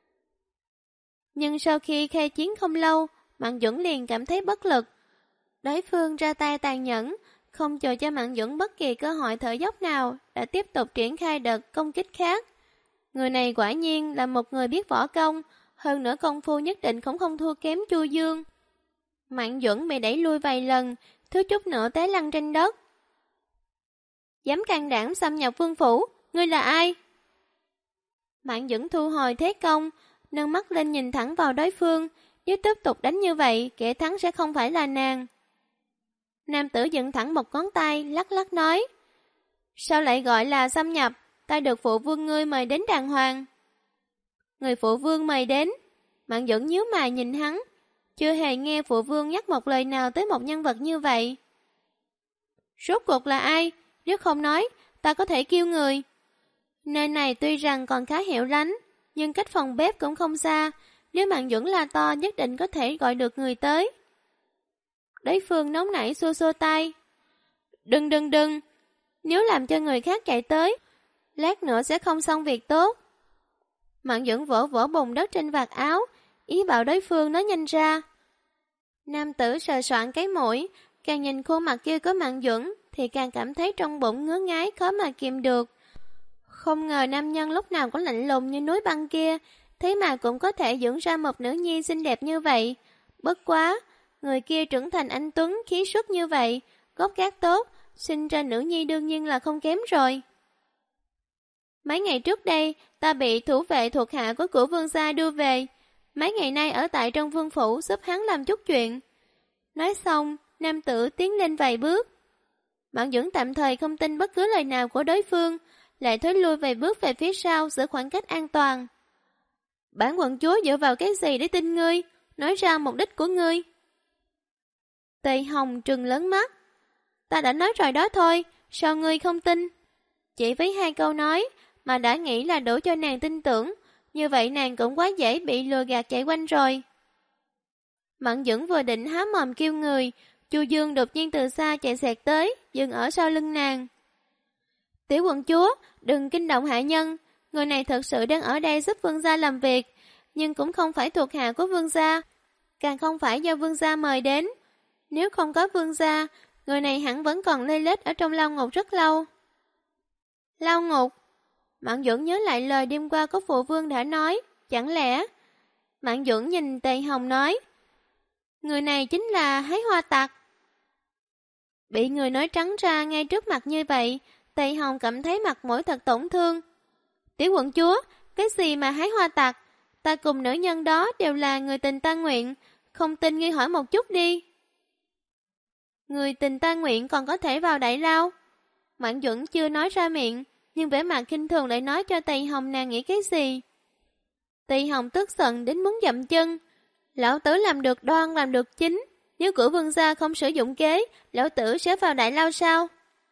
Nhưng sau khi khai chiến không lâu, Mạn Duẩn liền cảm thấy bất lực. Đối phương ra tay tàn nhẫn, không chờ cho Mạn Duẩn bất kỳ cơ hội thở dốc nào, đã tiếp tục triển khai đợt công kích khác. Người này quả nhiên là một người biết võ công, hơn nữa công phu nhất định cũng không thua kém Chu Dương. Mạn Duẩn bị đẩy lui vài lần, thiếu chút nữa té lăn trên đất. Dám can đảm xâm nhập vương phủ, ngươi là ai? Mạn Duẩn thu hồi thế công, nâng mắt lên nhìn thẳng vào đối phương, nếu tiếp tục đánh như vậy, kẻ thắng sẽ không phải là nàng. Nam tử dựng thẳng một ngón tay, lắc lắc nói: Sao lại gọi là xâm nhập? Ta được phụ vương ngươi mời đến đàng hoàng. Người phụ vương mời đến? Mạn Duẩn nhíu mày nhìn hắn, chưa hề nghe phụ vương nhắc một lời nào tới một nhân vật như vậy. Rốt cuộc là ai? Nếu không nói, ta có thể kêu người. Nơi này tuy rằng còn khá hẻo lánh, nhưng cách phòng bếp cũng không xa. Nếu Mạn Duẩn là to, nhất định có thể gọi được người tới. Đối phương nóng nảy xua xua tay. Đừng, nếu làm cho người khác chạy tới, lát nữa sẽ không xong việc tốt. Mạn Duẩn vỗ vỗ bùn đất trên vạt áo, ý bảo đối phương nói nhanh ra. Nam tử sờ soạn cái mũi, càng nhìn khuôn mặt kia của Mạn Duẩn thì càng cảm thấy trong bụng ngứa ngái khó mà kìm được. Không ngờ nam nhân lúc nào cũng lạnh lùng như núi băng kia, thế mà cũng có thể dưỡng ra một nữ nhi xinh đẹp như vậy. Bất quá, người kia trưởng thành anh tuấn, khí xuất như vậy, gốc gác tốt, sinh ra nữ nhi đương nhiên là không kém rồi. Mấy ngày trước đây, ta bị thủ vệ thuộc hạ của Cửu Vương gia đưa về. Mấy ngày nay ở tại trong vương phủ giúp hắn làm chút chuyện. Nói xong, nam tử tiến lên vài bước. Mạn Duẩn tạm thời không tin bất cứ lời nào của đối phương, lại thối lui vài bước về phía sau giữ khoảng cách an toàn. Bản quận chúa dựa vào cái gì để tin ngươi? Nói ra mục đích của ngươi. Tề Hồng trừng lớn mắt. Ta đã nói rồi đó thôi, sao ngươi không tin? Chỉ với 2 câu nói mà đã nghĩ là đủ cho nàng tin tưởng, như vậy nàng cũng quá dễ bị lừa gạt chạy quanh rồi. Mạn Duẩn vừa định há mồm kêu người, Chu Dương đột nhiên từ xa chạy xẹt tới, dừng ở sau lưng nàng. Tiểu quận chúa, đừng kinh động hạ nhân, người này thật sự đang ở đây giúp vương gia làm việc, nhưng cũng không phải thuộc hạ của vương gia. càng không phải do vương gia mời đến. Nếu không có vương gia, người này hẳn vẫn còn lê lết ở trong lao ngục rất lâu. Lao ngục? Mạn Duẩn nhớ lại lời đêm qua có phụ vương đã nói, chẳng lẽ... Mạn Duẩn nhìn Tề Hồng nói, người này chính là hái hoa tặc. Bị người nói trắng ra ngay trước mặt như vậy, Tề Hồng cảm thấy mặt mũi thật tổn thương. Tiểu quận chúa, cái gì mà hái hoa tặc? Ta cùng nữ nhân đó đều là người tình ta nguyện, không tin ngươi hỏi một chút đi. Người tình ta nguyện còn có thể vào đại lao? Mạn Duẩn chưa nói ra miệng, nhưng vẻ mặt khinh thường lại nói cho Tề Hồng nàng nghĩ cái gì. Tề Hồng tức giận đến muốn dậm chân. Lão tử làm được đoan làm được chính, nếu của vương gia không sử dụng kế, lão tử sẽ vào đại lao sao?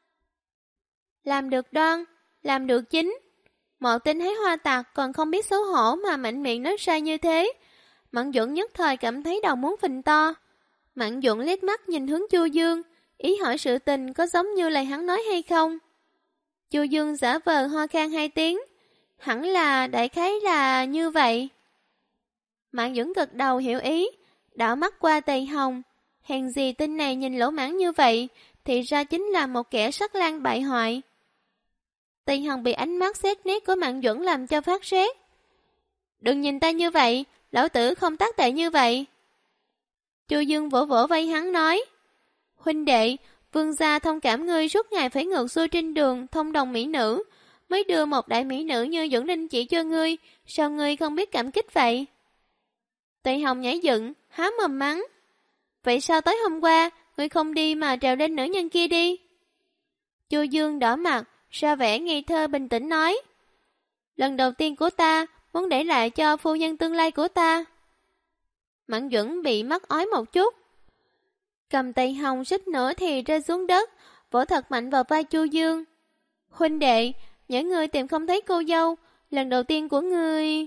Làm được đoan, làm được chính. Một tên hái hoa tặc còn không biết xấu hổ mà mạnh miệng nói sai như thế. Mạn Duẩn nhất thời cảm thấy đầu muốn phình to. Mạn Duẩn liếc mắt nhìn hướng Chu Dương, ý hỏi sự tình có giống như lời hắn nói hay không. Chu Dương giả vờ ho khan 2 tiếng, hẳn là đại khái là như vậy. Mạn Duẩn gật đầu hiểu ý, đảo mắt qua Tề Hồng. Hèn gì tên này nhìn lỗ mãn như vậy, thì ra chính là một kẻ sắc lang bại hoại. Tề Hồng bị ánh mắt xét nét của Mạn Duẩn làm cho phát rét. Đừng nhìn ta như vậy, lão tử không tác tệ như vậy. Chu Dương vỗ vỗ vai hắn nói, huynh đệ, vương gia thông cảm ngươi suốt ngày phải ngược xuôi trên đường thông đồng mỹ nữ, mới đưa một đại mỹ nữ như Duẩn Linh chỉ cho ngươi, sao ngươi không biết cảm kích vậy? Tề Hồng nhảy dựng, há mồm mắng. Vậy sao tối hôm qua, ngươi không đi mà trèo lên nữ nhân kia đi? Chu Dương đỏ mặt, ra vẻ ngây thơ bình tĩnh nói. Lần đầu tiên của ta, muốn để lại cho phu nhân tương lai của ta. Mạn Duẩn bị mắc ói một chút. Cầm Tề Hồng xích nữa thì rơi xuống đất, vỗ thật mạnh vào vai Chu Dương. Huynh đệ, nhỡ ngươi tìm không thấy cô dâu, lần đầu tiên của ngươi...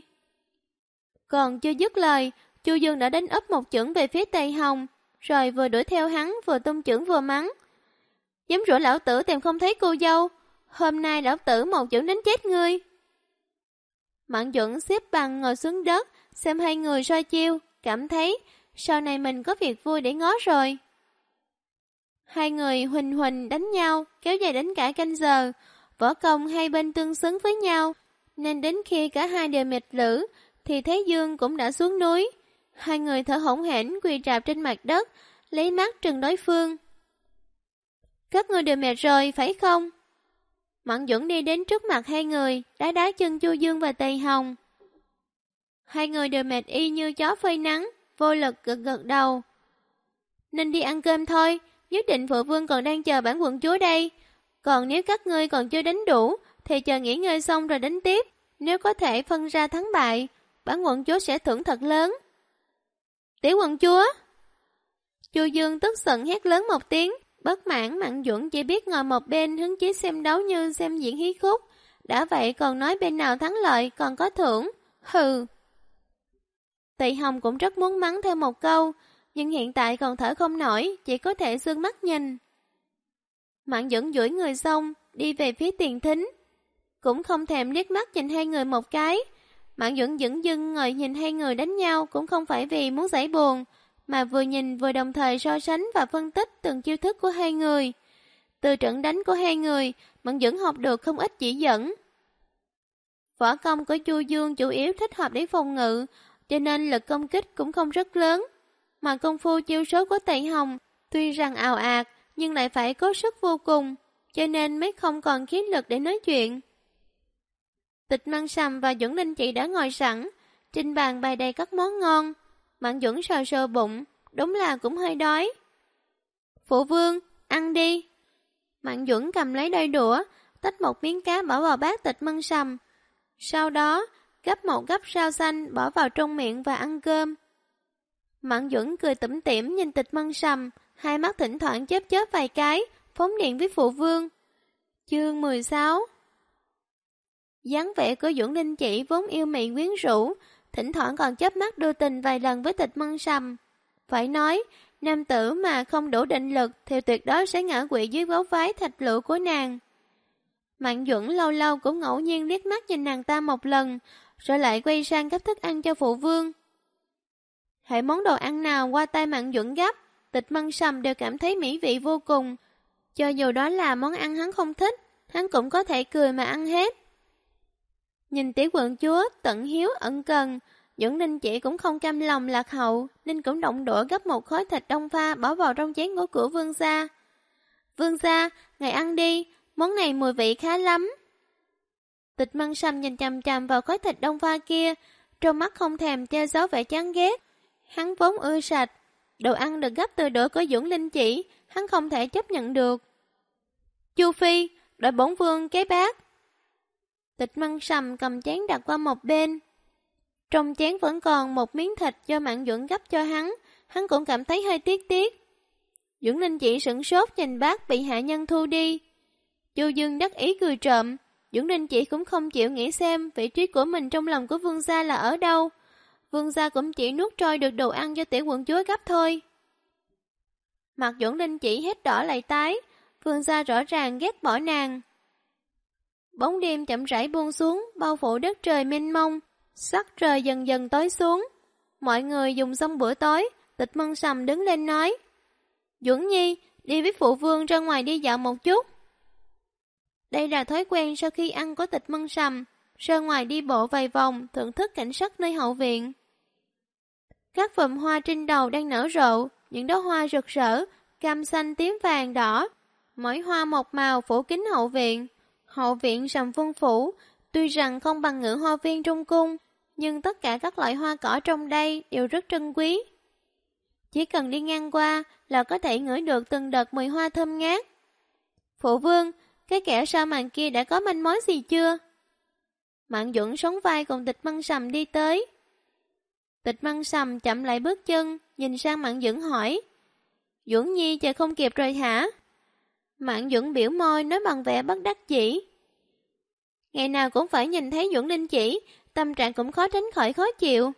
Còn chưa dứt lời, Chu Dương đã đánh úp một chưởng về phía Tề Hồng, rồi vừa đuổi theo hắn vừa tung chưởng vừa mắng. Dám rủa lão tử tìm không thấy cô dâu, hôm nay lão tử một chưởng đánh chết ngươi. Mạn Duẩn xếp bằng ngồi xuống đất, xem hai người soi chiêu, cảm thấy sau này mình có việc vui để ngó rồi. Hai người huỳnh huỳnh đánh nhau, kéo dài đến cả canh giờ, võ công hai bên tương xứng với nhau, nên đến khi cả hai đều mệt lử, thì Thế Dương cũng đã xuống núi. Hai người thở hổn hển quỳ rạp trên mặt đất, lấy mắt trừng đối phương. Các ngươi đều mệt rồi, phải không? Mạn Duẩn đi đến trước mặt hai người, đá đá chân Chu Dương và Tề Hồng. Hai người đều mệt y như chó phơi nắng, vô lực gật gật đầu. Nên đi ăn cơm thôi, nhất định phụ vương còn đang chờ bản quận chúa đây. Còn nếu các ngươi còn chưa đánh đủ, thì chờ nghỉ ngơi xong rồi đánh tiếp. Nếu có thể phân ra thắng bại, bản quận chúa sẽ thưởng thật lớn. Tiểu quận chúa! Chu Dương tức giận hét lớn một tiếng, bất mãn. Mạn Duẩn chỉ biết ngồi một bên hứng chí xem đấu như xem diễn hí khúc. Đã vậy còn nói bên nào thắng lợi còn có thưởng. Hừ! Tề Hồng cũng rất muốn mắng theo một câu, nhưng hiện tại còn thở không nổi, chỉ có thể sương mắt nhìn. Mạn Duẩn duỗi người xong, đi về phía tiền thính. Cũng không thèm liếc mắt nhìn hai người một cái. Mạn Duẩn dửng dưng ngồi nhìn hai người đánh nhau cũng không phải vì muốn giải buồn, mà vừa nhìn vừa đồng thời so sánh và phân tích từng chiêu thức của hai người. Từ trận đánh của hai người, Mạn Duẩn học được không ít chỉ dẫn. Võ công của Chu Dương chủ yếu thích hợp để phòng ngự, cho nên lực công kích cũng không rất lớn. Mà công phu chiêu số của Tề Hồng tuy rằng ào ạt nhưng lại phải cố sức vô cùng, cho nên mới không còn khí lực để nói chuyện. Tịch Măng Sầm và Duẩn Linh chị đã ngồi sẵn, trên bàn bày đầy các món ngon. Mạn Duẩn sờ sờ bụng, đúng là cũng hơi đói. Phụ vương, ăn đi. Mạn Duẩn cầm lấy đôi đũa, tách một miếng cá bỏ vào bát Tịch Măng Sầm. Sau đó, gắp một gắp rau xanh bỏ vào trong miệng và ăn cơm. Mạn Duẩn cười tủm tỉm nhìn Tịch Măng Sầm, hai mắt thỉnh thoảng chớp chớp vài cái, phóng điện với phụ vương. Chương 16. Dáng vẻ của Duẩn Linh chỉ vốn yêu mị quyến rũ, thỉnh thoảng còn chớp mắt đưa tình vài lần với Tịch Măng Sầm. Phải nói, nam tử mà không đủ định lực thì tuyệt đối sẽ ngã quỵ dưới gấu váy thạch lụa của nàng. Mạn Duẩn lâu lâu cũng ngẫu nhiên liếc mắt nhìn nàng ta một lần, rồi lại quay sang gấp thức ăn cho phụ vương. Hễ món đồ ăn nào qua tay Mạn Duẩn gấp, Tịch Mân Sầm đều cảm thấy mỹ vị vô cùng. Cho dù đó là món ăn hắn không thích, hắn cũng có thể cười mà ăn hết. Nhìn tiểu quận chúa tận hiếu ẩn cần, Duẩn Ninh Chỉ cũng không cam lòng lạc hậu, nên cũng động đũa gấp một khối thịt đông pha bỏ vào trong chén của vương gia. Vương gia, ngài ăn đi, món này mùi vị khá lắm. Tịch Mân Sầm nhìn chằm chằm vào khối thịt đông pha kia, trong mắt không thèm che giấu vẻ chán ghét. Hắn vốn ưa sạch, đồ ăn được gấp từ đũa của Duẩn Ninh Chỉ, hắn không thể chấp nhận được. Chu Phi, đợi bổn vương kế bát. Tịch Mân Sầm cầm chén đặt qua một bên. Trong chén vẫn còn một miếng thịt do Mạn Duẩn gấp cho hắn cũng cảm thấy hơi tiếc tiếc. Duẩn Ninh Chỉ sửng sốt nhìn bát bị hạ nhân thu đi. Chu Dương đắc ý cười trộm, Duẩn Ninh Chỉ cũng không chịu nghĩ xem vị trí của mình trong lòng của vương gia là ở đâu. Vương gia cũng chỉ nuốt trôi được đồ ăn do tiểu quận chúa gấp thôi. Mặt Duẩn Ninh Chỉ hết đỏ lại tái, vương gia rõ ràng ghét bỏ nàng. Bóng đêm chậm rãi buông xuống, bao phủ đất trời mênh mông, sắc trời dần dần tối xuống. Mọi người dùng xong bữa tối, Tịch Mân Sầm đứng lên nói: Duẩn Nhi, đi với phụ vương ra ngoài đi dạo một chút. Đây là thói quen sau khi ăn của Tịch Mân Sầm, ra ngoài đi bộ vài vòng, thưởng thức cảnh sắc nơi hậu viện. Các vườn hoa trên đầu đang nở rộ, những đóa hoa rực rỡ, cam xanh tím vàng đỏ, mỗi hoa một màu phủ kín hậu viện. Hậu viện rầm phong phủ, tuy rằng không bằng Ngự Hoa Viên trong cung, nhưng tất cả các loại hoa cỏ trong đây đều rất trân quý. Chỉ cần đi ngang qua là có thể ngửi được từng đợt mùi hoa thơm ngát. Phụ vương, cái kẻ sau màn kia đã có manh mối gì chưa? Mạn Duẩn sóng vai cùng Tịch Mân Sầm đi tới. Tịch Mân Sầm chậm lại bước chân, nhìn sang Mạn Duẩn hỏi: Duẩn Nhi chờ không kịp rồi hả? Mạn Duẩn biểu môi nói bằng vẻ bất đắc dĩ. Ngày nào cũng phải nhìn thấy Duẩn Ninh Chỉ, tâm trạng cũng khó tránh khỏi khó chịu.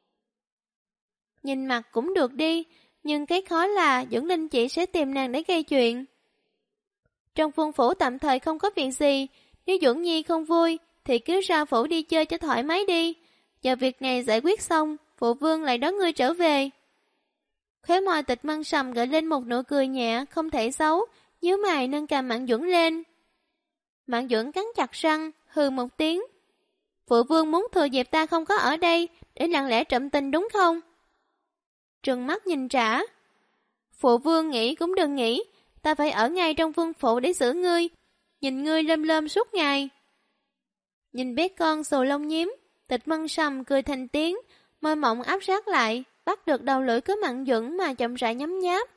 Nhìn mặt cũng được đi, nhưng cái khó là Duẩn Ninh Chỉ sẽ tìm nàng để gây chuyện. Trong vương phủ tạm thời không có việc gì, nếu Duẩn Nhi không vui thì cứ ra phủ đi chơi cho thoải mái đi. Chờ việc này giải quyết xong, phụ vương lại đón ngươi trở về. Khóe môi Tịch Mân Sầm gợi lên một nụ cười nhẹ, không thể xấu, nhíu mày nâng cằm Mạn Duẩn lên. Mạn Duẩn cắn chặt răng, hừ một tiếng. Phụ vương muốn thừa dịp ta không có ở đây, để lặng lẽ trộm tình đúng không? Trừng mắt nhìn trả. Phụ vương nghĩ cũng đừng nghĩ, ta phải ở ngay trong vương phủ để giữ ngươi, nhìn ngươi lơm lơm suốt ngày. Nhìn bé con xù lông nhím, Tịch Mân Sầm cười thành tiếng, môi mỏng áp sát lại, bắt được đầu lưỡi của Mạn Duẩn mà chậm rãi nhấm nháp.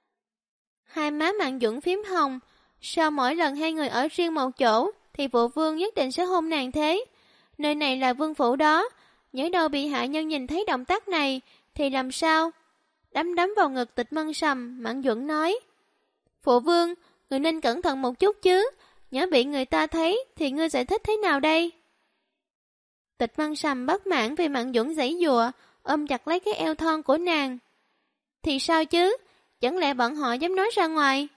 Hai má Mạn Duẩn phím hồng, sau mỗi lần hai người ở riêng một chỗ thì phụ vương nhất định sẽ hôn nàng thế. Nơi này là vương phủ đó, nhớ đâu bị hạ nhân nhìn thấy động tác này thì làm sao? Đấm đấm vào ngực Tịch Mân Sầm, Mạn Duẩn nói: Phụ vương, người nên cẩn thận một chút chứ, nhớ bị người ta thấy thì ngươi sẽ thích thế nào đây? Tịch Mân Sầm bất mãn vì Mạn Duẩn giãy giụa, ôm chặt lấy cái eo thon của nàng. Thì sao chứ, chẳng lẽ bọn họ dám nói ra ngoài?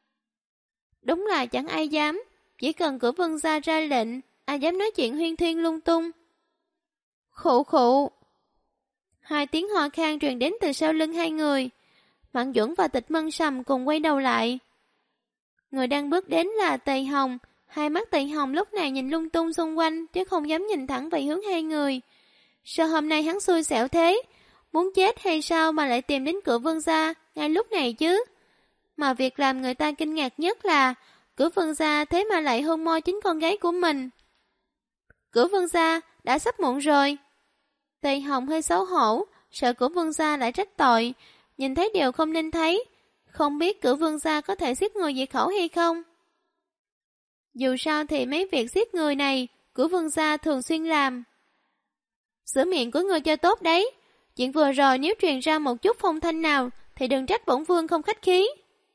Đúng là chẳng ai dám, chỉ cần của vương gia ra lệnh, ai dám nói chuyện huyên thuyên lung tung. Khụ khụ. Hai tiếng ho khan truyền đến từ sau lưng hai người. Mạn Duẩn và Tịch Mân Sầm cùng quay đầu lại. Người đang bước đến là Tề Hồng. Hai mắt Tề Hồng lúc này nhìn lung tung xung quanh, chứ không dám nhìn thẳng về hướng hai người. Sao hôm nay hắn xui xẻo thế? Muốn chết hay sao mà lại tìm đến cửa vương gia ngay lúc này chứ? Mà việc làm người ta kinh ngạc nhất là cửa vương gia thế mà lại hôn môi chính con gái của mình. Cửa vương gia đã sắp muộn rồi. Tề Hồng hơi xấu hổ, sợ cửa vương gia lại trách tội, nhìn thấy điều không nên thấy, không biết cửa vương gia có thể giết người diệt khẩu hay không. Dù sao thì mấy việc giết người này, cửa vương gia thường xuyên làm. Sửa miệng của người cho tốt đấy, chuyện vừa rồi nếu truyền ra một chút phong thanh nào thì đừng trách bổn vương không khách khí.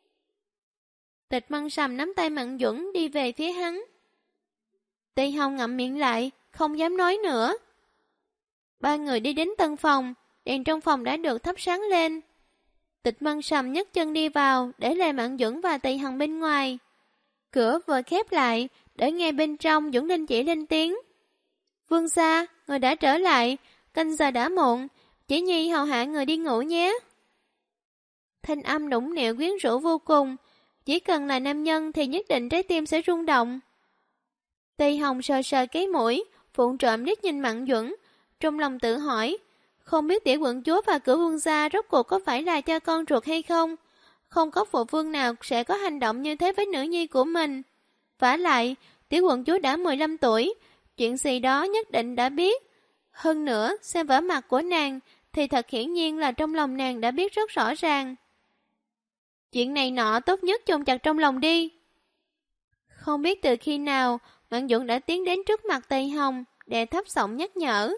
Tịch Mân Sầm nắm tay Mạn Duẩn đi về phía hắn. Tề Hồng ngậm miệng lại, không dám nói nữa. Ba người đi đến tân phòng, đèn trong phòng đã được thắp sáng lên. Tịch Mân Sầm nhấc chân đi vào, để lại Mạn Duẩn và Tề Hồng bên ngoài. Cửa vừa khép lại, để nghe bên trong Duẩn Ninh chỉ lên tiếng. Vương gia, người đã trở lại, canh giờ đã muộn, Chỉ Nhi hầu hạ người đi ngủ nhé. Thanh âm nũng nịu quyến rũ vô cùng, chỉ cần là nam nhân thì nhất định trái tim sẽ rung động. Tây Hồng sờ sờ cái mũi, vụng trộm liếc nhìn Mạn Duẩn, trong lòng tự hỏi, không biết tiểu quận chúa và cửu vương gia rốt cuộc có phải là cha con ruột hay không? Không có phụ vương nào sẽ có hành động như thế với nữ nhi của mình. Vả lại, tiểu quận chúa đã 15 tuổi, chuyện gì đó nhất định đã biết. Hơn nữa, xem vẻ mặt của nàng thì thật hiển nhiên là trong lòng nàng đã biết rất rõ ràng. Chuyện này nọ tốt nhất chôn chặt trong lòng đi. Không biết từ khi nào, Mạn Duẩn đã tiến đến trước mặt Tây Hồng, đè thấp giọng nhắc nhở.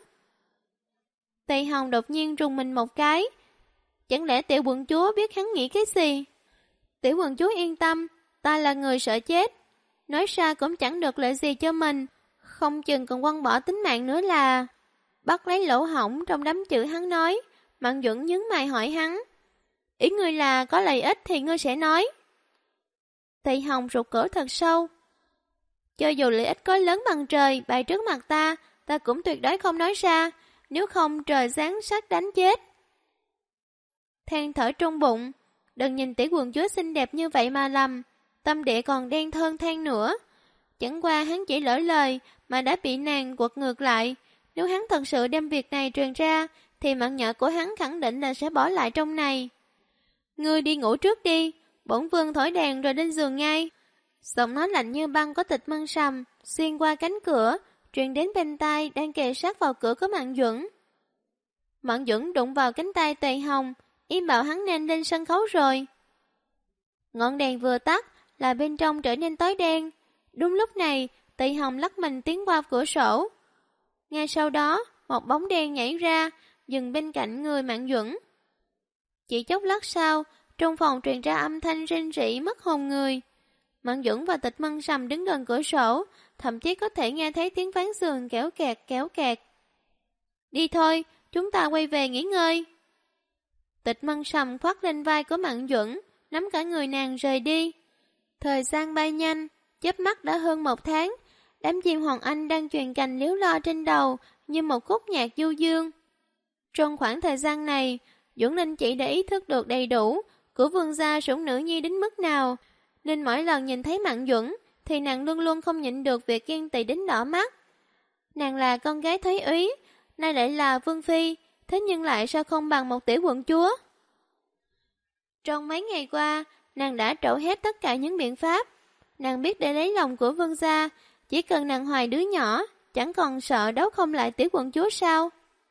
Tây Hồng đột nhiên rùng mình một cái. Chẳng lẽ tiểu quận chúa biết hắn nghĩ cái gì? Tiểu quận chúa yên tâm, ta là người sợ chết. Nói ra cũng chẳng được lợi gì cho mình, không chừng còn quăng bỏ tính mạng nữa là... Bắt lấy lỗ hổng trong đám chữ hắn nói, Mạn Duẩn nhướng mày hỏi hắn. Ý ngươi là có lợi ích thì ngươi sẽ nói. Tây Hồng rụt cổ thật sâu. Cho dù lợi ích có lớn bằng trời bày trước mặt ta cũng tuyệt đối không nói ra, nếu không trời giáng sát đánh chết. Than thở trong bụng, đừng nhìn tỷ quần chúa xinh đẹp như vậy mà lầm, tâm địa còn đen hơn than nữa. Chẳng qua hắn chỉ lỡ lời mà đã bị nàng quật ngược lại, nếu hắn thật sự đem việc này truyền ra thì mạng nhỏ của hắn khẳng định là sẽ bỏ lại trong này. Ngươi đi ngủ trước đi, bổn vương thổi đèn rồi lên giường ngay. Giọng nói lạnh như băng có Tịch Mân Sầm xuyên qua cánh cửa, truyền đến bên tai đang kề sát vào cửa của Mạn Duẩn. Mạn Duẩn đụng vào cánh tay Tề Hồng, im bảo hắn nên lên sân khấu rồi. Ngọn đèn vừa tắt là bên trong trở nên tối đen. Đúng lúc này, Tề Hồng lắc mình tiến qua cửa sổ. Ngay sau đó, một bóng đen nhảy ra, dừng bên cạnh người Mạn Duẩn. Chỉ chốc lát sau, trong phòng truyền ra âm thanh rên rỉ mất hồn người. Mạn Duẩn và Tịch Mân Sầm đứng gần cửa sổ, thậm chí có thể nghe thấy tiếng ván giường kéo kẹt. Đi thôi, chúng ta quay về nghỉ ngơi. Tịch Mân Sầm khoác lên vai của Mạn Duẩn, nắm cả người nàng rời đi. Thời gian bay nhanh, chớp mắt đã hơn 1 tháng, đám chim hoàng anh đang truyền cành líu lo trên đầu như một khúc nhạc du dương. Trong khoảng thời gian này, Duẩn Linh chỉ đã ý thức được đầy đủ của vương gia sủng nữ nhi đến mức nào, nên mỗi lần nhìn thấy Mạn Duẩn thì nàng luôn luôn không nhịn được việc ghen tị đến đỏ mắt. Nàng là con gái Thúy Úy, nay lại là vương phi, thế nhưng lại sao không bằng một tiểu quận chúa? Trong mấy ngày qua, nàng đã trổ hết tất cả những biện pháp. Nàng biết để lấy lòng của vương gia, chỉ cần nàng hoài đứa nhỏ, chẳng còn sợ đấu không lại tiểu quận chúa sao?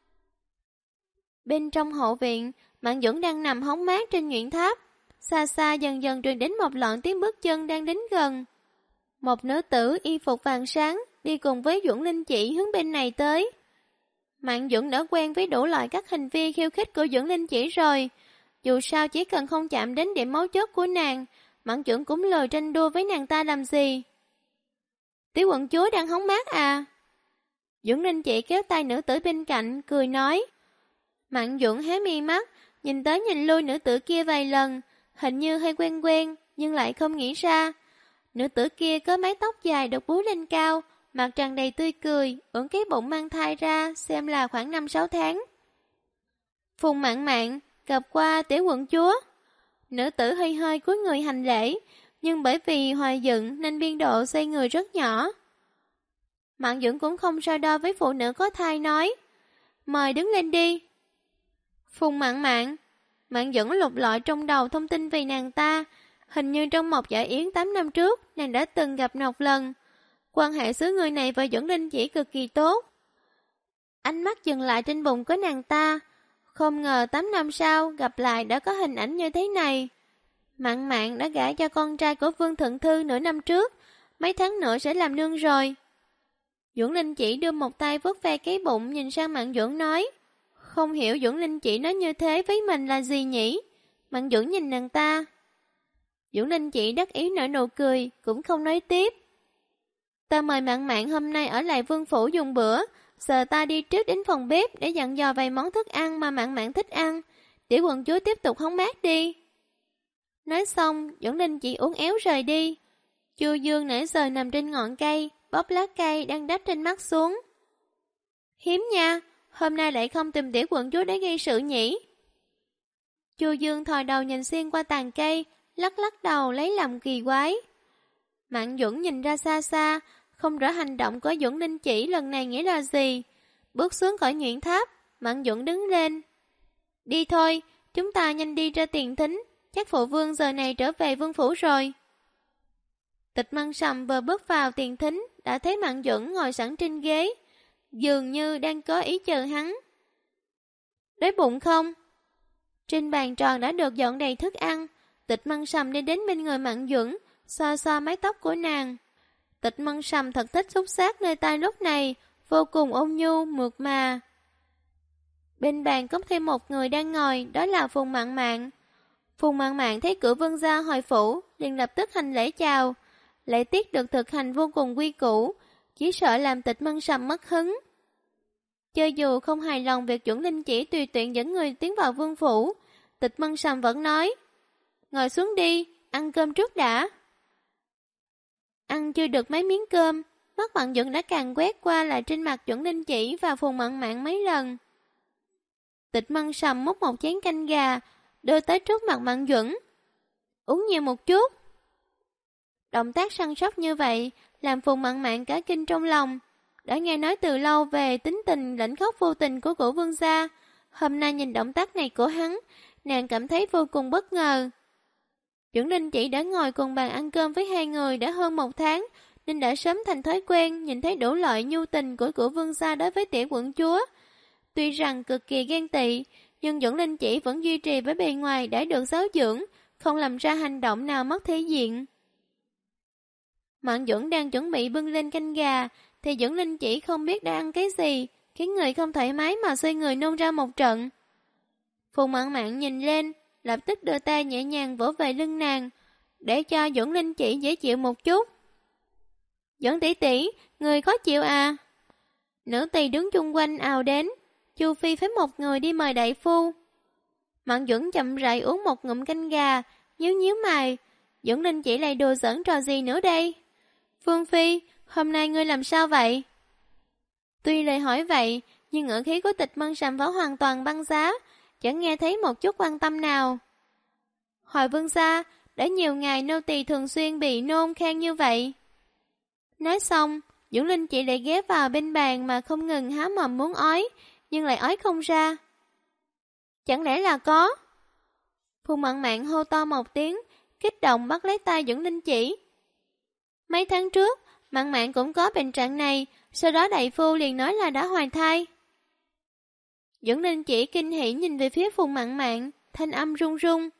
Bên trong hậu viện, Mạn Duẩn đang nằm hóng mát trên nhuyễn tháp. Xa xa dần dần truyền đến một loạt tiếng bước chân đang đến gần. Một nữ tử y phục vàng sáng đi cùng với Duẩn Linh Chỉ hướng bên này tới. Mạn Duẩn đã quen với đủ loại các hành vi khiêu khích của Duẩn Linh Chỉ rồi. Dù sao chỉ cần không chạm đến điểm mấu chốt của nàng, Mạn Duẩn cũng lười tranh đua với nàng ta làm gì. Tiểu quận chúa đang hóng mát à? Duẩn Linh Chỉ kéo tay nữ tử bên cạnh, cười nói. Mạn Duẩn hé mi mắt, nhìn tới nhìn lui nữ tử kia vài lần, hình như hơi quen nhưng lại không nghĩ ra. Nữ tử kia có mái tóc dài được búi lên cao, mặt tràn đầy tươi cười, ưỡn cái bụng mang thai ra, xem là khoảng 5-6 tháng. Phùng Mạn Mạn, gặp qua tiểu quận chúa. Nữ tử hơi hơi cúi người hành lễ, nhưng bởi vì hoài dựng nên biên độ xoay người rất nhỏ. Mạn Duẩn cũng không so đo với phụ nữ có thai nói, mời đứng lên đi. Phùng Mạn Mạn, Mạn Duẩn lục lọi trong đầu thông tin về nàng ta, hình như trong một dạ yến 8 năm trước, nàng đã từng gặp một lần. Quan hệ xứ người này và Duẩn Linh Chỉ cực kỳ tốt. Ánh mắt dừng lại trên bụng của nàng ta, không ngờ 8 năm sau gặp lại đã có hình ảnh như thế này. Mạn Mạn đã gả cho con trai của Vương Thượng Thư nửa năm trước, mấy tháng nữa sẽ làm nương rồi. Duẩn Linh Chỉ đưa một tay vuốt ve cái bụng nhìn sang Mạn Duẩn nói, không hiểu Duẩn Linh Chỉ nói như thế với mình là gì nhỉ? Mạn Duẩn nhìn nàng ta. Duẩn Linh Chỉ đắc ý nở nụ cười, cũng không nói tiếp. Ta mời Mạn Mạn hôm nay ở lại vương phủ dùng bữa, giờ ta đi trước đến phòng bếp để dặn dò vài món thức ăn mà Mạn Mạn thích ăn. Tiểu quận chúa tiếp tục hóng mát đi. Nói xong, Duẩn Linh Chỉ uốn éo rời đi. Chu Dương nãy giờ nằm trên ngọn cây, bóp lá cây đang đắp trên mắt xuống. Hiếm nha, hôm nay lại không tìm tiểu quận chúa để gây sự nhỉ? Chu Dương thò đầu nhìn xuyên qua tàn cây, lắc lắc đầu lấy làm kỳ quái. Mạn Duẩn nhìn ra xa xa, không rõ hành động của Duẩn Linh Chỉ lần này nghĩa là gì. Bước xuống khỏi nhuyễn tháp, Mạn Duẩn đứng lên. Đi thôi, chúng ta nhanh đi ra tiền thính, chắc phụ vương giờ này trở về vương phủ rồi. Tịch Măng Sầm vừa bước vào tiền thính, đã thấy Mạn Duẩn ngồi sẵn trên ghế, dường như đang có ý chờ hắn. Đói bụng không? Trên bàn tròn đã được dọn đầy thức ăn, Tịch Măng Sầm đi đến bên người Mạn Duẩn, xoa xoa mái tóc của nàng. Tịch Măng Sầm thật thích xúc xát nơi tai lúc này, vô cùng ôn nhu, mượt mà. Bên bàn có thêm một người đang ngồi, đó là Phùng Mạn Mạn. Phùng Mạn Mạn thấy cửa vương gia hồi phủ, liền lập tức hành lễ chào. Lễ tiết được thực hành vô cùng quy củ, chỉ sợ làm Tịch Măng Sầm mất hứng. Cho dù không hài lòng việc Duẩn Linh Chỉ tùy tiện dẫn người tiến vào vương phủ, Tịch Măng Sầm vẫn nói, ngồi xuống đi, ăn cơm trước đã. Ăn chưa được mấy miếng cơm, mắt Mạn Duẩn đã càng quét qua lại trên mặt Duẩn Linh Chỉ và Phùng Mạn Mạn mấy lần. Tịch Măng Sầm múc một chén canh gà, đưa tới trước mặt Mạn Duẩn. Uống nhiều một chút. Động tác săn sóc như vậy, làm Phùng Mạn Mạn cả kinh trong lòng. Đã nghe nói từ lâu về tính tình lãnh khóc vô tình của cổ vương gia. Hôm nay nhìn động tác này của hắn, nàng cảm thấy vô cùng bất ngờ. Duẩn Linh Chỉ đã ngồi cùng bàn ăn cơm với hai người đã hơn 1 tháng, nên đã sớm thành thói quen nhìn thấy đủ loại nhu tình của cổ vương gia đối với tiểu quận chúa. Tuy rằng cực kỳ ghen tị, nhưng Duẩn Linh Chỉ vẫn duy trì với bề ngoài đã được giáo dưỡng, không làm ra hành động nào mất thể diện. Mạn Duẩn đang chuẩn bị bưng lên canh gà, thì Duẩn Linh Chỉ không biết đã ăn cái gì, khiến người không thoải mái mà xoay người nôn ra một trận. Phùng Mạn Mạn nhìn lên, lập tức đưa tay nhẹ nhàng vỗ về lưng nàng, để cho Duẩn Linh Chỉ dễ chịu một chút. Duẩn tỷ tỷ, người khó chịu à? Nữ tỳ đứng chung quanh ào đến, Chu Phi phái một người đi mời đại phu. Mạn Duẩn chậm rãi uống một ngụm canh gà, nhíu nhíu mày, Duẩn Linh Chỉ lại đùa giỡn trò gì nữa đây? Phương Phi, hôm nay ngươi làm sao vậy? Tuy lời hỏi vậy, nhưng ngữ khí của Tịch Măng Sầm vẫn hoàn toàn băng giá, chẳng nghe thấy một chút quan tâm nào. Hồi vương gia, đã nhiều ngày nô tỳ thường xuyên bị nôn khan như vậy. Nói xong, Duẩn Linh Chỉ lại ghé vào bên bàn mà không ngừng há mồm muốn ói, nhưng lại ói không ra. Chẳng lẽ là có? Phùng Mạn Mạn hô to một tiếng, kích động bắt lấy tay Duẩn Linh Chỉ. Mấy tháng trước, Mạn Mạn cũng có bệnh trạng này, sau đó đại phu liền nói là đã hoài thai. Duẩn Linh Chỉ kinh hỉ nhìn về phía Phùng Mạn Mạn, thanh âm run run.